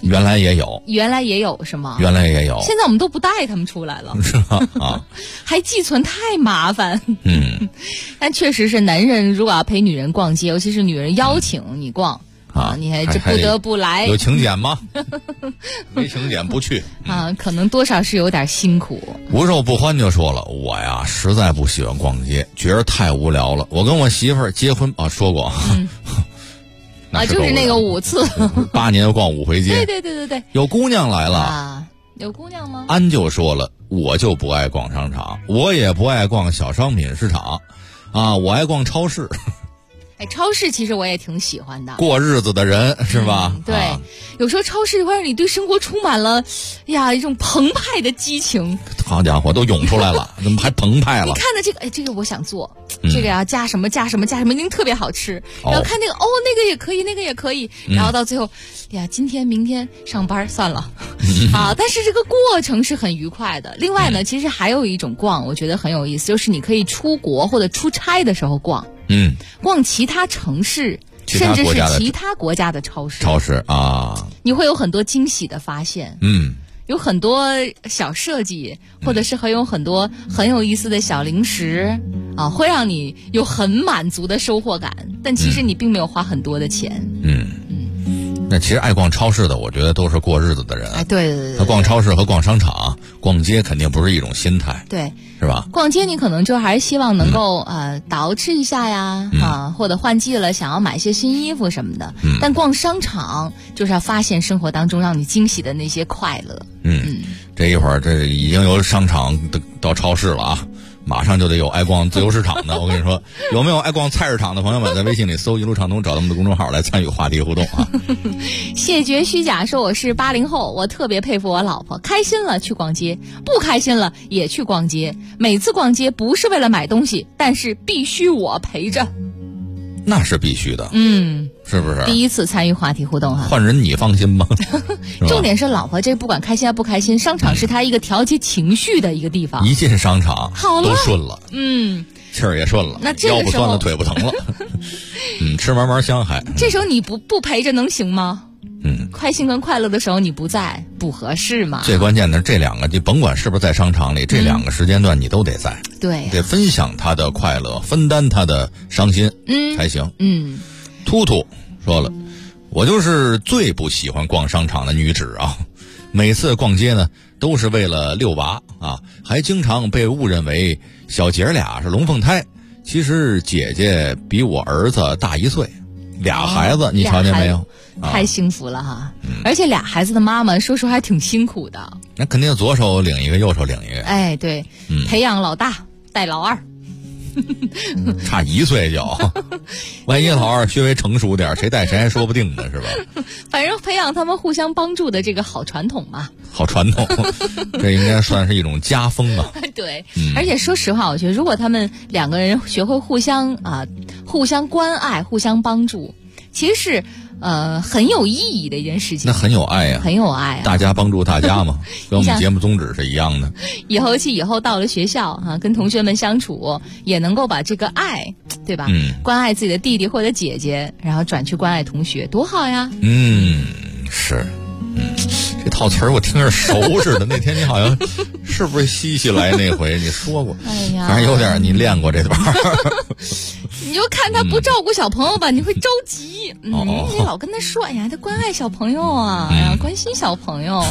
原来也有是吗？ 原来也有， 现在我们都不带他们出来了， 是吧？啊， 还寄存太麻烦。但确实是男人如果要陪女人逛街，尤其是女人邀请你逛啊，你还这不得不来。 有请柬吗？没请柬不去啊，可能多少是有点辛苦。 无肉不欢就说了，我呀实在不喜欢逛街，觉得太无聊了。我跟我媳妇儿结婚说过。 就是那个5次 ，8年逛5回街。 对， 有姑娘来了啊，有姑娘吗？ 安就说了，我就不爱逛商场，我也不爱逛小商品市场，啊，我爱逛超市。 超市其实我也挺喜欢的， 过日子的人是吧？ 对，有时候超市会让你对生活充满了，一种澎湃的激情。 好家伙，都涌出来了，怎么还澎湃了？ 你看的这个，这个我想做，这个呀加什么，一定特别好吃。然后看那个，那个也可以，那个也可以。然后到最后，今天明天上班算了啊！但是这个过程是很愉快的。另外呢，其实还有一种逛，我觉得很有意思，就是你可以出国或者出差的时候逛。逛其他城市，甚至是其他国家的超市啊， 你会有很多惊喜的发现。有很多小设计，或者是有很多很有意思的小零食啊，会让你有很满足的收获感。但其实你并没有花很多的钱。 那其实爱逛超市的，我觉得都是过日子的人。 对， 他逛超市和逛商场、逛街肯定不是一种心态。 对， 是吧？ 逛街你可能就还是希望能够捯饬一下呀，或者换季了想要买一些新衣服什么的。但逛商场就是要发现生活当中让你惊喜的那些快乐。 这一会儿这已经由商场到超市了啊。马上就得有爱逛自由市场的，我跟你说，有没有爱逛菜市场的朋友们，在微信里搜“一路畅通”，找他们的公众号来参与话题互动啊！ 谢绝虚假说我是80后，我特别佩服我老婆，开心了去逛街，不开心了也去逛街。每次逛街不是为了买东西，但是必须我陪着。 那是必须的，是不是？ 第一次参与话题互动哈， 换人你放心吗？ 重点是老婆这不管开心还不开心，商场是她一个调节情绪的一个地方。 一进商场好了都顺了，气儿也顺了， 那这个腰不酸了，腿不疼了，吃慢慢香还。 这时候你不陪着能行吗？开心跟快乐的时候你不在，不合适嘛。 最关键的这两个，你甭管是不是在商场里，这两个时间段你都得在， 对， 得分享他的快乐，分担他的伤心，才行。突突说了，我就是最不喜欢逛商场的女子啊！每次逛街呢，都是为了遛娃啊，还经常被误认为小姐俩是龙凤胎。其实姐姐比我儿子大1岁，2孩子，你瞧见没有？ 太幸福了哈！而且2孩子的妈妈，说实话还挺辛苦的。 那肯定左手领一个，右手领一个。 哎，对，培养老大带老二。 差1岁就，万一老二稍微成熟点，谁带谁还说不定呢，是吧？ 反正培养他们互相帮助的这个好传统嘛。 好传统，这应该算是一种家风啊。 对，而且说实话，我觉得如果他们2个人学会互相关爱、互相帮助，其实是很有意义的一件事情。 那很有爱呀， 很有爱啊！ 大家帮助大家嘛，跟我们节目宗旨是一样的。 以后到了学校跟同学们相处，也能够把这个爱，对吧？关爱自己的弟弟或者姐姐，然后转去关爱同学，多好呀！ 是。这套词儿我听着熟似的。那天你好像是不是西西来那回你说过？ 哎呀， 反正有点你练过这段。 你就看他不照顾小朋友吧，你会着急。你老跟他说，哎呀，他关爱小朋友啊，哎呀，关心小朋友。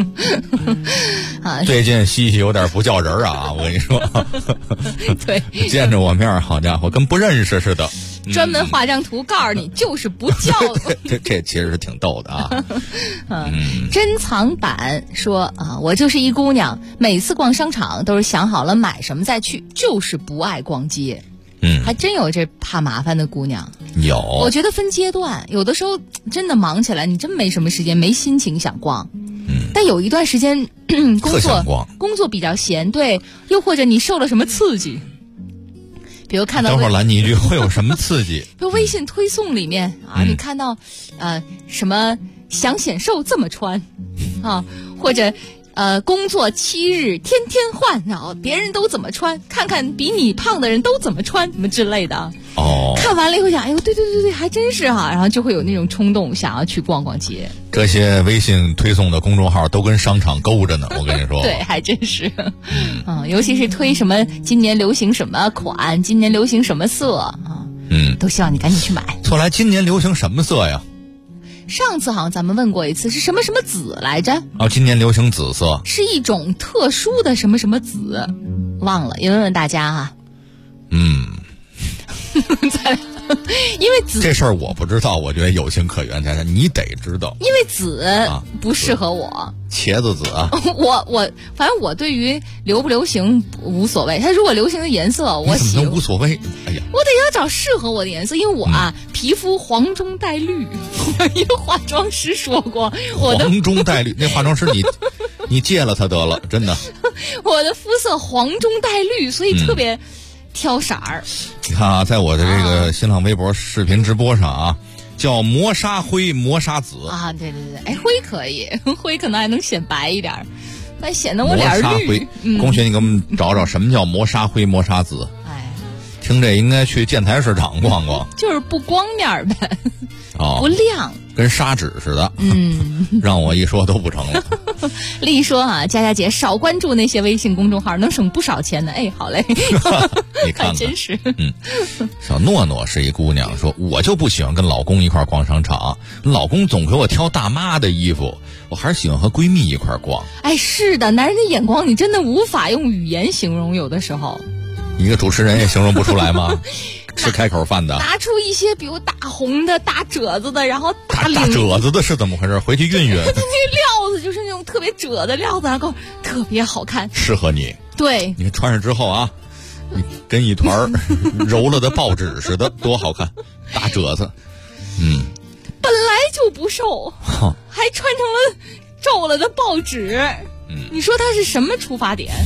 最近西西有点不叫人啊，我跟你说。 对， 见着我面，好家伙，跟不认识似的。 专门画张图告诉你，就是不叫。 这其实是挺逗的啊。 珍藏版说我就是一姑娘，每次逛商场都是想好了买什么再去，就是不爱逛街。还真有这怕麻烦的姑娘。 有， 我觉得分阶段，有的时候真的忙起来，你真没什么时间，没心情想逛。但有一段时间工作比较闲，对，又或者你受了什么刺激。比如看到， 等会儿拦你一句，会有什么刺激？ 比如微信推送里面你看到什么想显瘦这么穿或者工作7日天天换，然后别人都怎么穿，看看比你胖的人都怎么穿，什么之类的。 哦， 看完了以后想，哎呦，对，还真是哈，然后就会有那种冲动想要去逛逛街。 这些微信推送的公众号都跟商场勾着呢，我跟你说。 对，还真是。尤其是推什么今年流行什么款，今年流行什么色啊，都希望你赶紧去买。 后来今年流行什么色呀？ 上次好像咱们问过一次，是什么什么紫来着？ 今年流行紫色， 是一种特殊的什么什么紫，忘了，也问问大家哈。因为紫这事儿我不知道，我觉得有情可原，但是你得知道。 因为紫不适合我， 茄子紫啊。 我反正我对于流不流行无所谓，它如果流行的颜色我喜欢， 无所谓。哎呀， 我得要找适合我的颜色，因为我皮肤黄中带绿。一个化妆师说过，我的黄中带绿，那化妆师你戒了他得了，真的。 我的肤色黄中带绿，所以特别挑色儿。 你看啊，在我的这个新浪微博视频直播上啊，叫磨砂灰、磨砂紫啊，对，哎，灰可以，灰可能还能显白一点，但显得我脸绿。磨砂灰，龚学，你给我们找找什么叫磨砂灰、磨砂紫？ 哎， 听这应该去建材市场逛逛， 就是不光面呗， 不亮， 跟砂纸似的。让我一说都不成了。 丽说啊，佳姐少关注那些微信公众号，能省不少钱呢。哎，好嘞， 你看看， 真是。 小诺诺是一姑娘，说我就不喜欢跟老公一块逛商场，老公总给我挑大妈的衣服，我还是喜欢和闺蜜一块逛。 哎，是的，男人的眼光你真的无法用语言形容，有的时候。 一个主持人也形容不出来吗？吃开口饭的， 拿出一些比如大红的、大褶子的，然后大褶子的是怎么回事？回去熨熨。 那料子就是那种特别褶的料子，然后特别好看， 适合你。 对， 你穿上之后啊，你跟一团揉了的报纸似的，多好看！大褶子， 本来就不瘦，还穿成了皱了的报纸。你说他是什么出发点？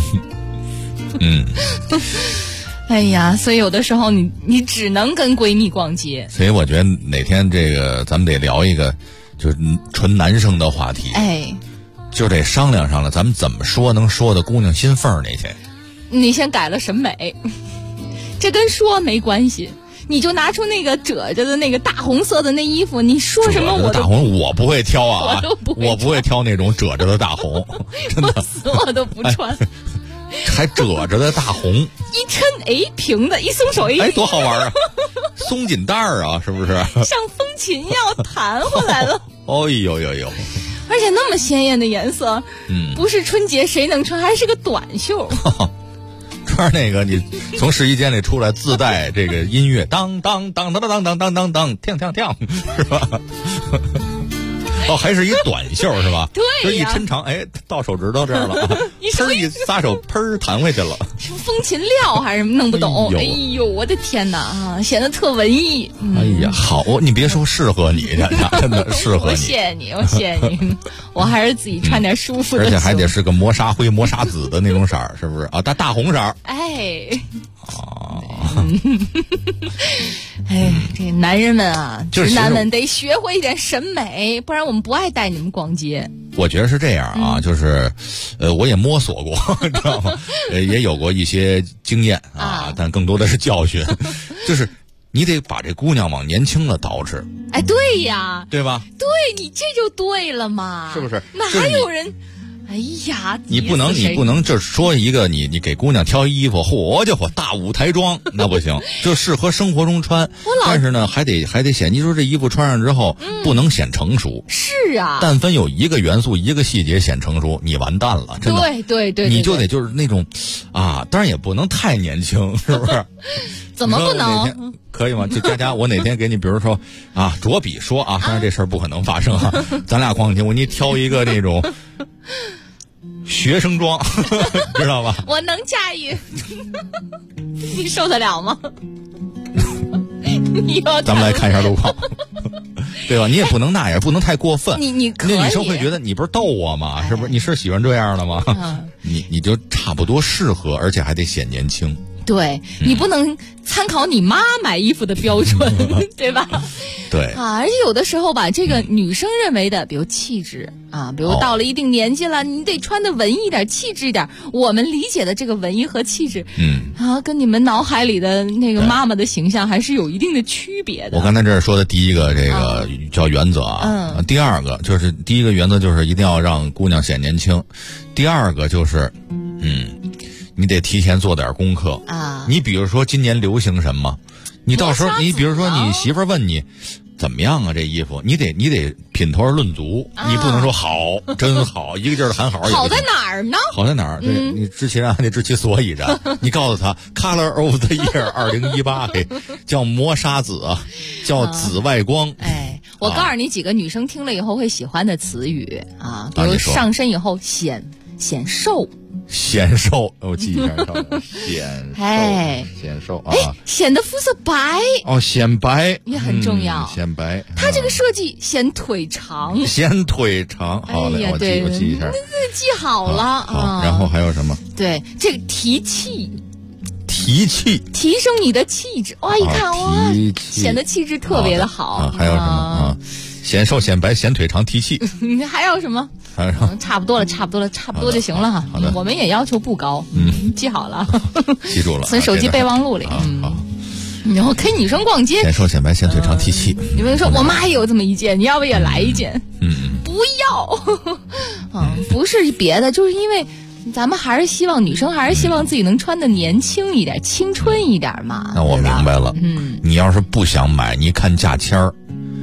哎呀，所以有的时候你只能跟闺蜜逛街。 所以我觉得哪天这个咱们得聊一个就是纯男生的话题，就得商量商量咱们怎么说能说的姑娘心缝那天。 你先改了审美，这跟说没关系，你就拿出那个褶着的那个大红色的那衣服，你说什么我大红我不会挑啊， 我不会挑那种褶着的大红，真的， 我死我都不穿。 还褶着的大红， 一抻平的，一松手多好玩啊！松紧带儿啊，是不是？ 像风琴一样弹回来了。 哦呦！ 而且那么鲜艳的颜色，不是春节谁能穿？还是个短袖。 穿那个你从试衣间里出来自带这个音乐，当当当当当当当当当，跳跳跳，是吧？还是一短袖是吧？ 对呀，就一抻长，到手指头这儿了，砰一撒手，砰弹回去了。 是风琴料还是弄不懂？哎呦，我的天哪啊，显得特文艺。 哎呀，好，你别说适合你，真的适合你。 我谢你，我还是自己穿点舒服的。 而且还得是个磨砂灰、磨砂紫的那种色儿，是不是啊？大红色儿。 这男人们啊，直男们得学会一点审美，不然我们不爱带你们逛街。 我觉得是这样啊，就是，我也摸索过，你知道吗？也有过一些经验啊，但更多的是教训。就是你得把这姑娘往年轻了捯饬。 哎，对呀， 对吧？ 对，你这就对了嘛， 是不是？ 哪还有人？哎呀， 你不能就说一个你给姑娘挑衣服，嚯家伙大舞台装那不行，就适合生活中穿。但是呢，还得显，你说这衣服穿上之后，不能显成熟。 是啊， 但凡有一个元素、一个细节显成熟，你完蛋了，真的。 对， 你就得就是那种啊，当然也不能太年轻，是不是？ 怎么不能？ 可以吗？就佳，我哪天给你，比如说啊，着笔说啊，当然这事儿不可能发生啊。咱俩逛街，我给你挑一个那种学生装，知道吧？ 我能驾驭，你受得了吗？ 咱们来看一下路况，对吧？你也不能那样，不能太过分。 你可以， 那女生会觉得你不是逗我吗？是不是？你是喜欢这样的吗？你就差不多适合，而且还得显年轻。 对，你不能参考你妈买衣服的标准，对吧？ 对啊，而且有的时候吧，这个女生认为的，比如气质啊，比如到了一定年纪了，你得穿的文艺一点、气质一点。我们理解的这个文艺和气质，跟你们脑海里的那个妈妈的形象还是有一定的区别的。 我刚才这儿说的第一个这个叫原则啊，第二个就是第一个原则就是一定要让姑娘显年轻，第二个就是你得提前做点功课啊。 你比如说今年流行什么，你到时候你比如说你媳妇儿问你怎么样啊这衣服，你得品头论足，你不能说好真好，一个劲儿的喊好。 好在哪儿呢？ 好在哪儿？对，你知其然还得知其所以然。你告诉他 Color of the Year 2018叫磨砂紫，叫紫外光。 我告诉你几个女生听了以后会喜欢的词语啊，比如上身以后显瘦。 显瘦，我记一下，显瘦啊！ 显得肤色白显白也很重要， 显白。 它这个设计显腿长， 显腿长，好嘞，我记一下， 记好了。 好，然后还有什么？ 对，这个提气， 提升你的气质。哇，一看哇，显得气质特别的好。 还有什么显瘦、显白、显腿长、提气。 还有什么？差不多了，差不多就行了哈。 好的， 我们也要求不高。记好了， 记住了， 存手机备忘录里。 好。 然后跟女生逛街， 显瘦、显白、显腿长、提气。 你们说我妈也有这么一件，你要不也来一件？不要。不是别的，就是因为咱们还是希望女生还是希望自己能穿的年轻一点、青春一点嘛。 那我明白了。你要是不想买，你看价签儿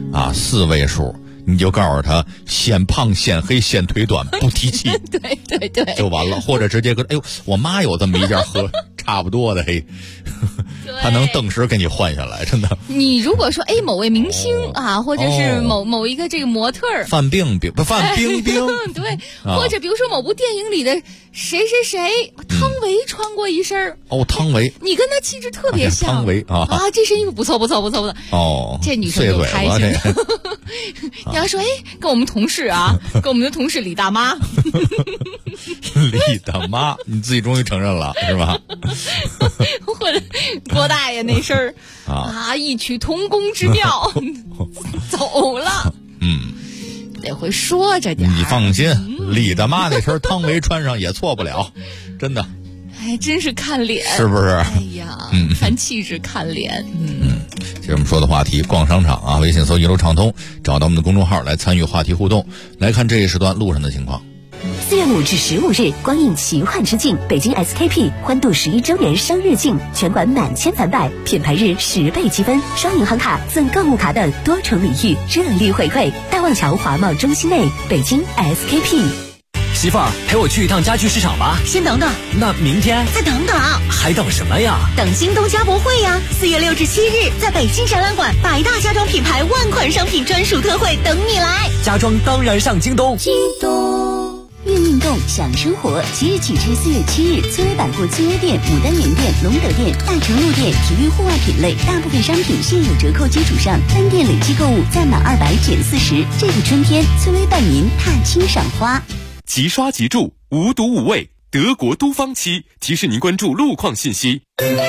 ，4位数。你就告诉他显胖显黑显腿短不提气， 对， 就完了。或者直接跟我妈有这么一件和差不多的他能顿时给你换下来，真的。 你如果说某位明星或者是某一个这个模特儿， 范冰冰， 对，或者比如说某部电影里的谁，汤唯穿过一身汤唯， 你跟她气质特别像。 汤唯这身衣服不错。这女生就开心了。你要说跟我们同事跟我们的同事李大妈， 李大妈，你自己终于承认了是吧？ 或者郭大爷那身儿异曲同工之妙，走了。得会说着点。 你放心，李大妈那身汤唯穿上也错不了，真的。 还真是看脸， 是不是？ 哎呀，看气质看脸。 这是我们说的话题，逛商场微信搜一路畅通，找到我们的公众号来参与话题互动。来看这一时段路上的情况。 4月5至15日，光影奇幻之境，北京 SKP 欢度11周年生日庆，全馆满千返百，品牌日10倍积分，双银行卡赠购物卡等多重礼遇，热力回馈。大望桥华贸中心内，北京 SKP。 媳妇儿，陪我去一趟家具市场吧。 先等等， 那明天再等等， 还等什么呀？ 等京东家博会呀！4月6至7日，在北京展览馆，100大家装品牌万款商品专属特惠等你来。 家装当然上京东。 运运动享生活，即日起至4月7日，崔薇百货契约店、牡丹园店、隆德店、大成路店体育户外品类大部分商品现有折扣基础上，单店累计购物再满200减40。这个春天，崔薇伴您踏青赏花。 即刷即住，无毒无味，德国都芳漆提示您关注路况信息。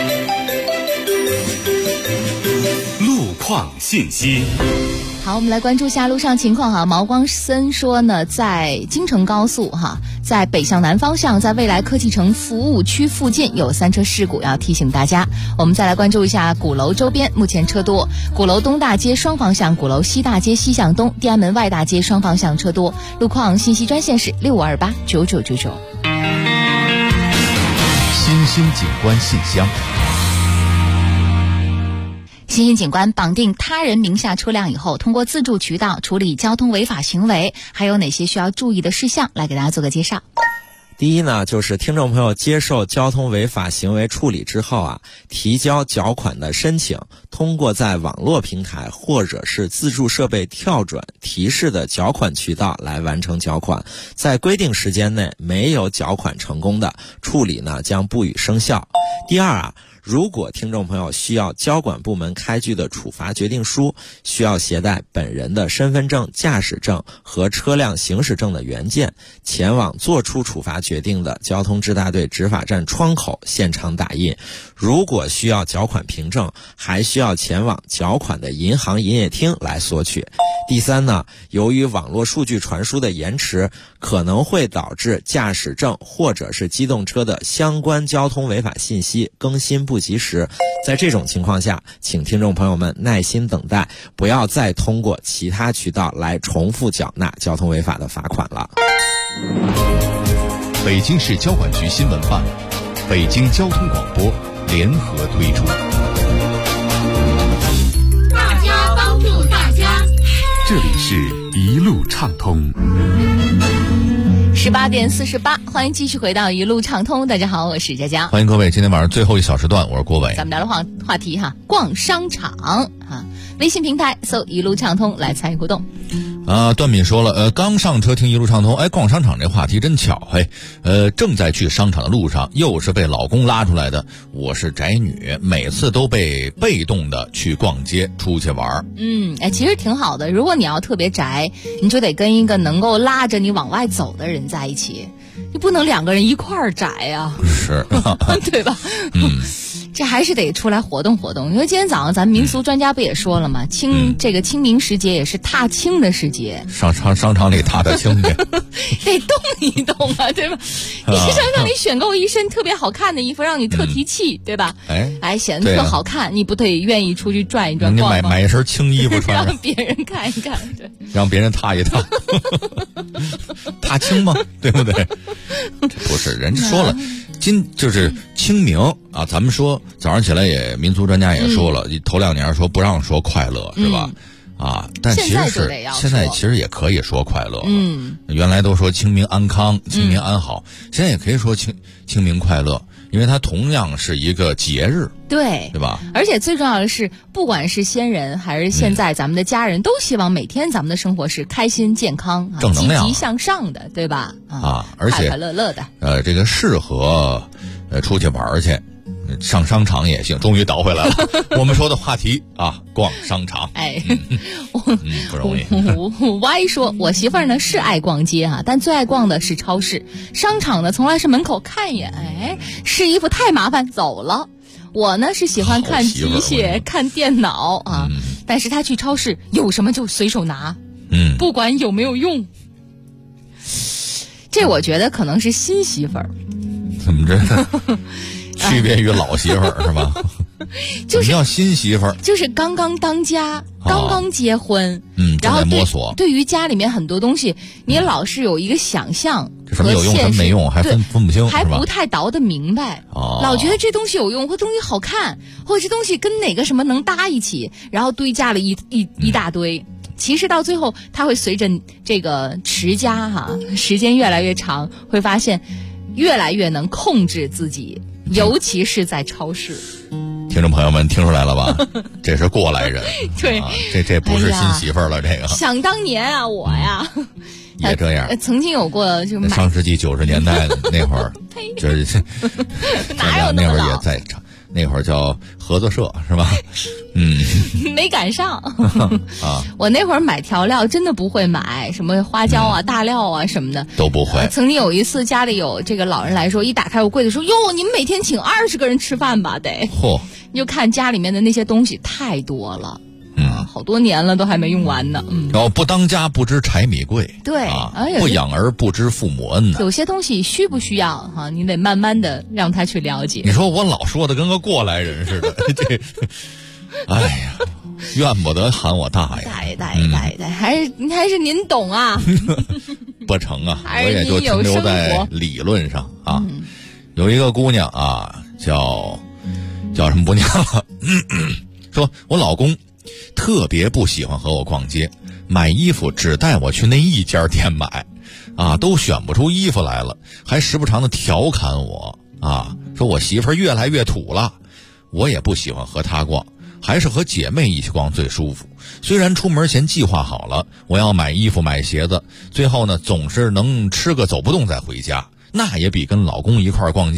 路况信息。 好，我们来关注下路上情况毛光森说呢，在京承高速在北向南方向，在未来科技城服务区附近有3车事故，要提醒大家。我们再来关注一下鼓楼周边，目前车多，鼓楼东大街双方向、鼓楼西大街西向东、天安门外大街双方向车多。路况信息专线是65289999。 新兴景观信箱。 新兴景观绑定他人名下车辆以后，通过自助渠道处理交通违法行为，还有哪些需要注意的事项？来给大家做个介绍。 第一呢，就是听众朋友接受交通违法行为处理之后提交缴款的申请，通过在网络平台或者是自助设备跳转提示的缴款渠道来完成缴款，在规定时间内没有缴款成功的，处理呢将不予生效。第二如果听众朋友需要交管部门开具的处罚决定书，需要携带本人的身份证、驾驶证和车辆行驶证的原件，前往做出处罚决定的交通支大队执法站窗口现场打印。如果需要缴款凭证，还需要前往缴款的银行营业厅来索取。第三呢，由于网络数据传输的延迟，可能会导致驾驶证或者是机动车的相关交通违法信息更新不及时。在这种情况下，请听众朋友们耐心等待，不要再通过其他渠道来重复缴纳交通违法的罚款了。 北京市交管局新闻办、北京交通广播联合推出。 大家帮助大家， 这里是一路畅通。 18点48，欢迎继续回到一路畅通。大家好，我是佳佳， 欢迎各位，今天晚上最后一小时段，我是郭伟。 咱们聊的话题哈，逛商场啊，微信平台搜一路畅通来参与互动。 段敏说了，刚上车听一路畅通，逛商场这话题真巧，正在去商场的路上，又是被老公拉出来的。我是宅女，每次都被被动的去逛街、出去玩。 其实挺好的。如果你要特别宅，你就得跟一个能够拉着你往外走的人在一起，你不能两个人一块儿宅啊， 是， 对吧？这还是得出来活动活动，因为今天早上咱们民俗专家不也说了吗？这个清明时节也是踏青的时节， 商场里踏踏青去， 得动一动啊，对吧？你是想让你选购一身特别好看的衣服，让你特提气，对吧？显得特好看，你不得愿意出去转一转？ 你买一身轻衣服穿， 让别人看一看，对， 让别人踏一踏，踏青吗？对不对？不是，人家说了。就是清明啊，咱们说早上起来也民俗专家也说了，头2年说不让说快乐，是吧？但其实是现在其实也可以说快乐。原来都说清明安康、清明安好，现在也可以说清明快乐，因为它同样是一个节日，对吧？ 而且最重要的是，不管是先人还是现在咱们的家人，都希望每天咱们的生活是开心、健康、 正能量、 积极向上的，对吧？ 而且快快乐乐的。 这个适合出去玩去。上商场也行，终于倒回来了。我们说的话题逛商场，不容易。 歪说，我媳妇儿呢是爱逛街但最爱逛的是超市，商场呢从来是门口看一眼，试衣服太麻烦，走了。我呢是喜欢看机械、看电脑但是她去超市有什么就随手拿，不管有没有用。这我觉得可能是新媳妇儿。 怎么着？区别于老媳妇儿是吧？就是要新媳妇儿， 就是刚刚当家，刚刚结婚，然后摸索。 对于家里面很多东西，你老是有一个想象， 什么有用，什么没用，还分不清， 还不太倒得明白。老觉得这东西有用，或东西好看，或者这东西跟哪个什么能搭一起，然后堆加了一大堆。其实到最后，他会随着这个持家时间越来越长，会发现越来越能控制自己。尤其是在超市， 听众朋友们听出来了吧？这是过来人， 对， 这不是新媳妇儿了。这个想当年我呀， 也这样。 曾经有过，就上世纪90年代那会儿，就是哪有那会儿也在场。那会儿叫合作社是吧？ 没赶上我那会儿买调料真的不会买，什么花椒大料什么的都不会。 曾经有一次家里有这个老人来说，一打开我柜子说：“哟，你们每天请20个人吃饭吧？”得，你就看家里面的那些东西太多了。好多年了都还没用完呢。 然后不当家不知柴米贵， 对不养儿不知父母恩呢。 有些东西需不需要你得慢慢的让他去了解。 你说我老说的跟个过来人似的，这，哎呀，怨不得喊我大爷。 大爷，还是您懂啊？ 不成啊，我也就停留在理论上有一个姑娘叫什么不念了，说我老公特别不喜欢和我逛街，买衣服只带我去那一家店买都选不出衣服来了，还时不常的调侃我说我媳妇儿越来越土了。我也不喜欢和她逛，还是和姐妹一起逛最舒服。虽然出门前计划好了我要买衣服买鞋子，最后呢总是能吃个走不动再回家，那也比跟老公一块逛街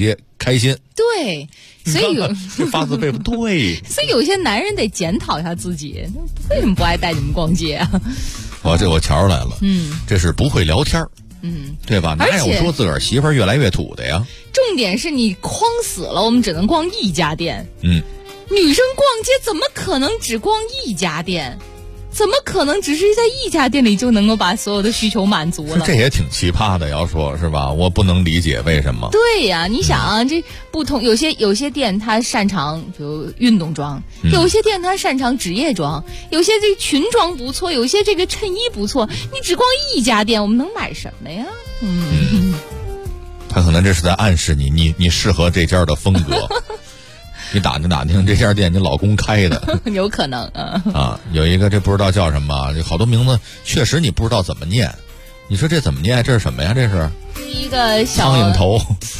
开心。 对，所以有发自肺腑对。 所以有些男人得检讨一下自己，为什么不爱带你们逛街啊？ 我瞧出来了，这是不会聊天，对吧？哪有说自个儿媳妇儿越来越土的呀？ 重点是你框死了，我们只能逛一家店。女生逛街怎么可能只逛一家店？怎么可能只是在一家店里就能够把所有的需求满足了？ 这也挺奇葩的，要说是吧？我不能理解为什么。 对呀，你想啊，这不同，有些店它擅长比如运动装，有些店它擅长职业装，有些这裙装不错，有些这个衬衣不错。你只逛一家店，我们能买什么呀？ 他可能这是在暗示你适合这家的风格。你打听这家店你老公开的， 有可能啊。有一个这不知道叫什么，好多名字确实你不知道怎么念。你说这怎么念？这是什么呀？这是一个小苍蝇头。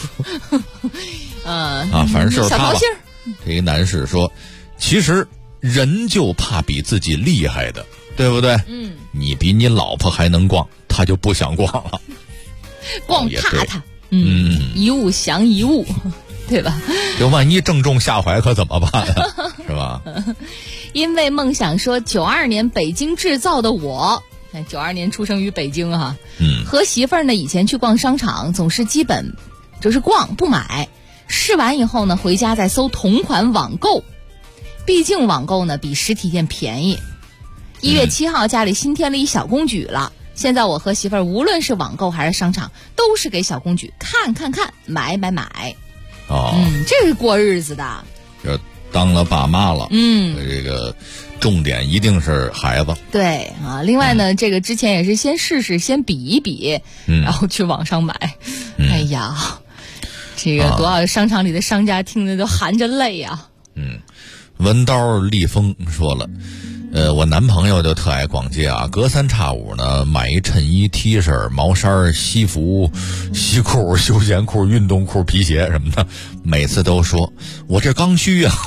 反正就是小他吧。 桃心儿。 这一男士说，其实人就怕比自己厉害的，对不对？你比你老婆还能逛，他就不想逛了。 逛踏踏，一物降一物。对吧？ 这万一正中下怀可怎么办呀？是吧？ 因为梦想说，92年北京制造的我，92年出生于北京哈。和媳妇儿呢，以前去逛商场，总是基本就是逛不买，试完以后呢，回家再搜同款网购。毕竟网购呢比实体店便宜。1月7号家里新添了一小公举了。现在我和媳妇儿无论是网购还是商场，都是给小公举看，买。这是过日子的， 就当了爸妈了。这个重点一定是孩子。 对啊，另外呢，这个之前也是先试试，先比一比，然后去网上买。哎呀，这个多少商场里的商家听着都含着泪啊。 文刀立峰说了。我男朋友就特爱逛街啊，隔三差五呢买一衬衣、T 恤、毛衫、西服、西裤、休闲裤、运动裤、皮鞋什么的，每次都说我这刚需啊，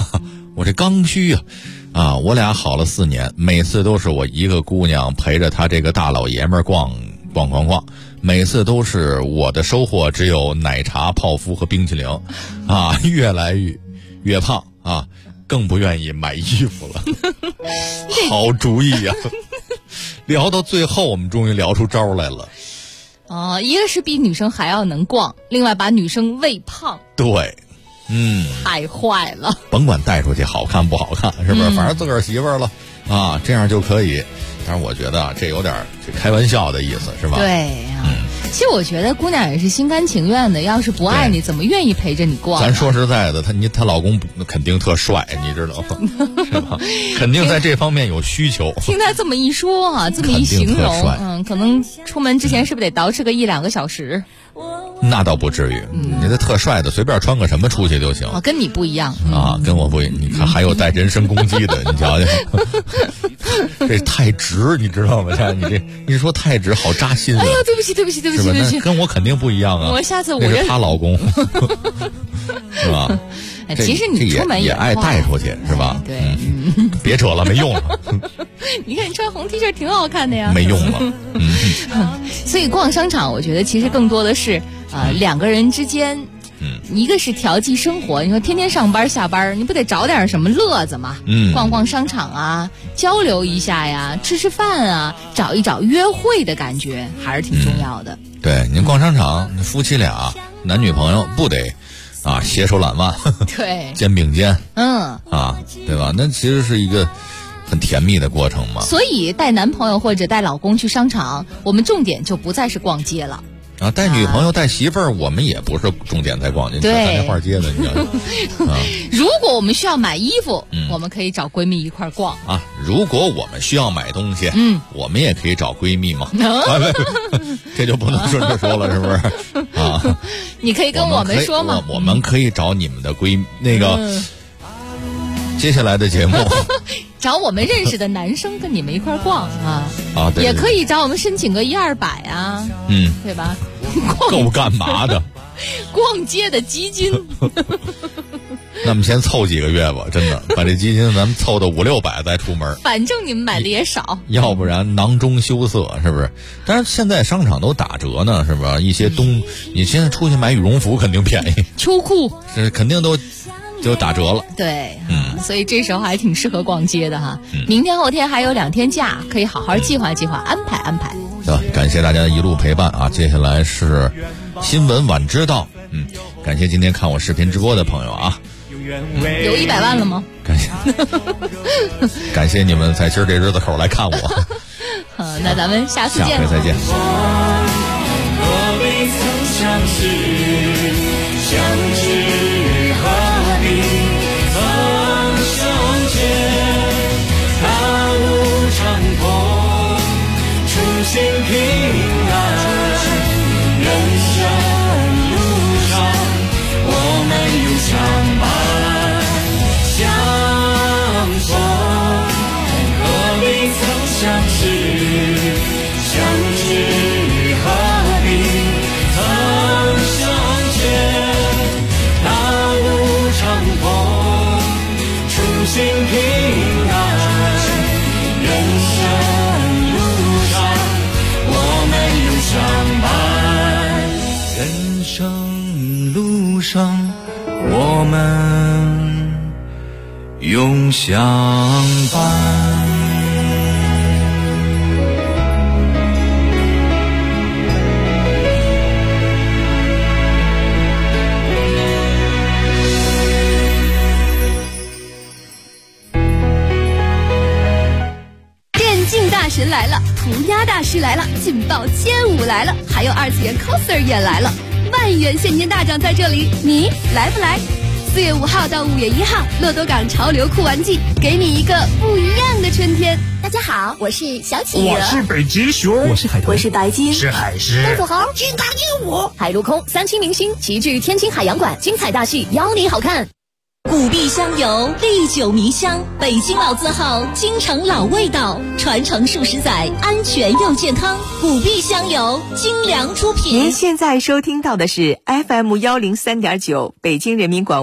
我俩好了4年，每次都是我一个姑娘陪着他这个大老爷们儿逛，每次都是我的收获只有奶茶、泡芙和冰淇淋，越来越胖啊。更不愿意买衣服了。好主意呀。聊到最后我们终于聊出招来了。 一个是比女生还要能逛，另外把女生喂胖。 对， 太坏了。 甭管带出去好看不好看，是不是？反正自个儿媳妇儿了啊，这样就可以。但是我觉得这有点开玩笑的意思，是吧？ 对呀。其实我觉得姑娘也是心甘情愿的，要是不爱你，怎么愿意陪着你逛？ 咱说实在的，她老公肯定特帅，你知道吗？是吧？肯定在这方面有需求。 听他这么一说啊，这么一形容，可能出门之前是不是得捯饬个1-2个小时？ 那倒不至于，你这特帅的随便穿个什么出去就行。 跟你不一样啊，跟我不一样。你看还有带人身攻击的，你瞧瞧，这太直，你知道吗？你说太直，好扎心啊！ 哎呦，对不起， 是吧？那跟我肯定不一样啊。 我下次那是她老公，是吧？ 其实你出门也爱带出去，是吧？ 对， 别扯了，没用了。 你看你穿红 T 恤挺好看的呀， 没用了。 所以逛商场，我觉得其实更多的是2个人之间，一个是调剂生活。你说天天上班下班，你不得找点什么乐子嘛？逛逛商场啊，交流一下呀，吃饭啊，找一找约会的感觉，还是挺重要的。 对，你逛商场，夫妻俩、男女朋友不得携手揽腕， 对， 肩并肩，对吧？那其实是一个很甜蜜的过程嘛。 所以带男朋友或者带老公去商场，我们重点就不再是逛街了。 带女朋友带媳妇儿，我们也不是重点在逛街，咱这块街的，你知道吗？ 如果我们需要买衣服，我们可以找闺蜜一块逛啊。如果我们需要买东西，我们也可以找闺蜜嘛。这就不能顺着说了，是不是？啊， 你可以跟我们说嘛。 我们可以找你们的闺蜜那个。接下来的节目， 找我们认识的男生跟你们一块逛对， 也可以找我们申请个100-200啊，对吧？ 够干嘛的？ 逛街的基金。 那么先凑几个月吧，真的把这基金咱们凑到500-600再出门。 反正你们买的也少， 要不然囊中羞涩，是不是？但是现在商场都打折呢，是吧？一些你现在出去买羽绒服肯定便宜， 秋裤这肯定都打折了。 对，所以这时候还挺适合逛街的哈。明天后天还有2天假，可以好好计划计划，安排安排。 感谢大家一路陪伴啊！接下来是新闻晚知道。感谢今天看我视频直播的朋友啊。 有100万了吗？ 感谢你们在今儿这日子口来看我。 那咱们下次见。 下回再见。 心平安，人生路上我们有相伴相逢，何必曾相识，相知何必曾相见，大路长风，初心平安，人生相伴，人生路上我们永相伴。 大神来了，涂鸦大师来了，劲爆1000-5来了，还有2次元 coser 也来了，万元现金大奖在这里，你来不来？4月5号到5月1号，乐多港潮流酷玩季，给你一个不一样的春天。 大家好，我是小企鹅， 我是北极熊， 我是海豚， 我是白鲸， 是海狮， 公土猴， 金刚鹦鹉， 海陆空3期明星齐聚天津海洋馆，精彩大戏邀你好看。 古碧香油，历久弥香，北京老字号，京城老味道，传承数十载，安全又健康。古碧香油，精良出品。 您现在收听到的是 FM103.9北京人民广播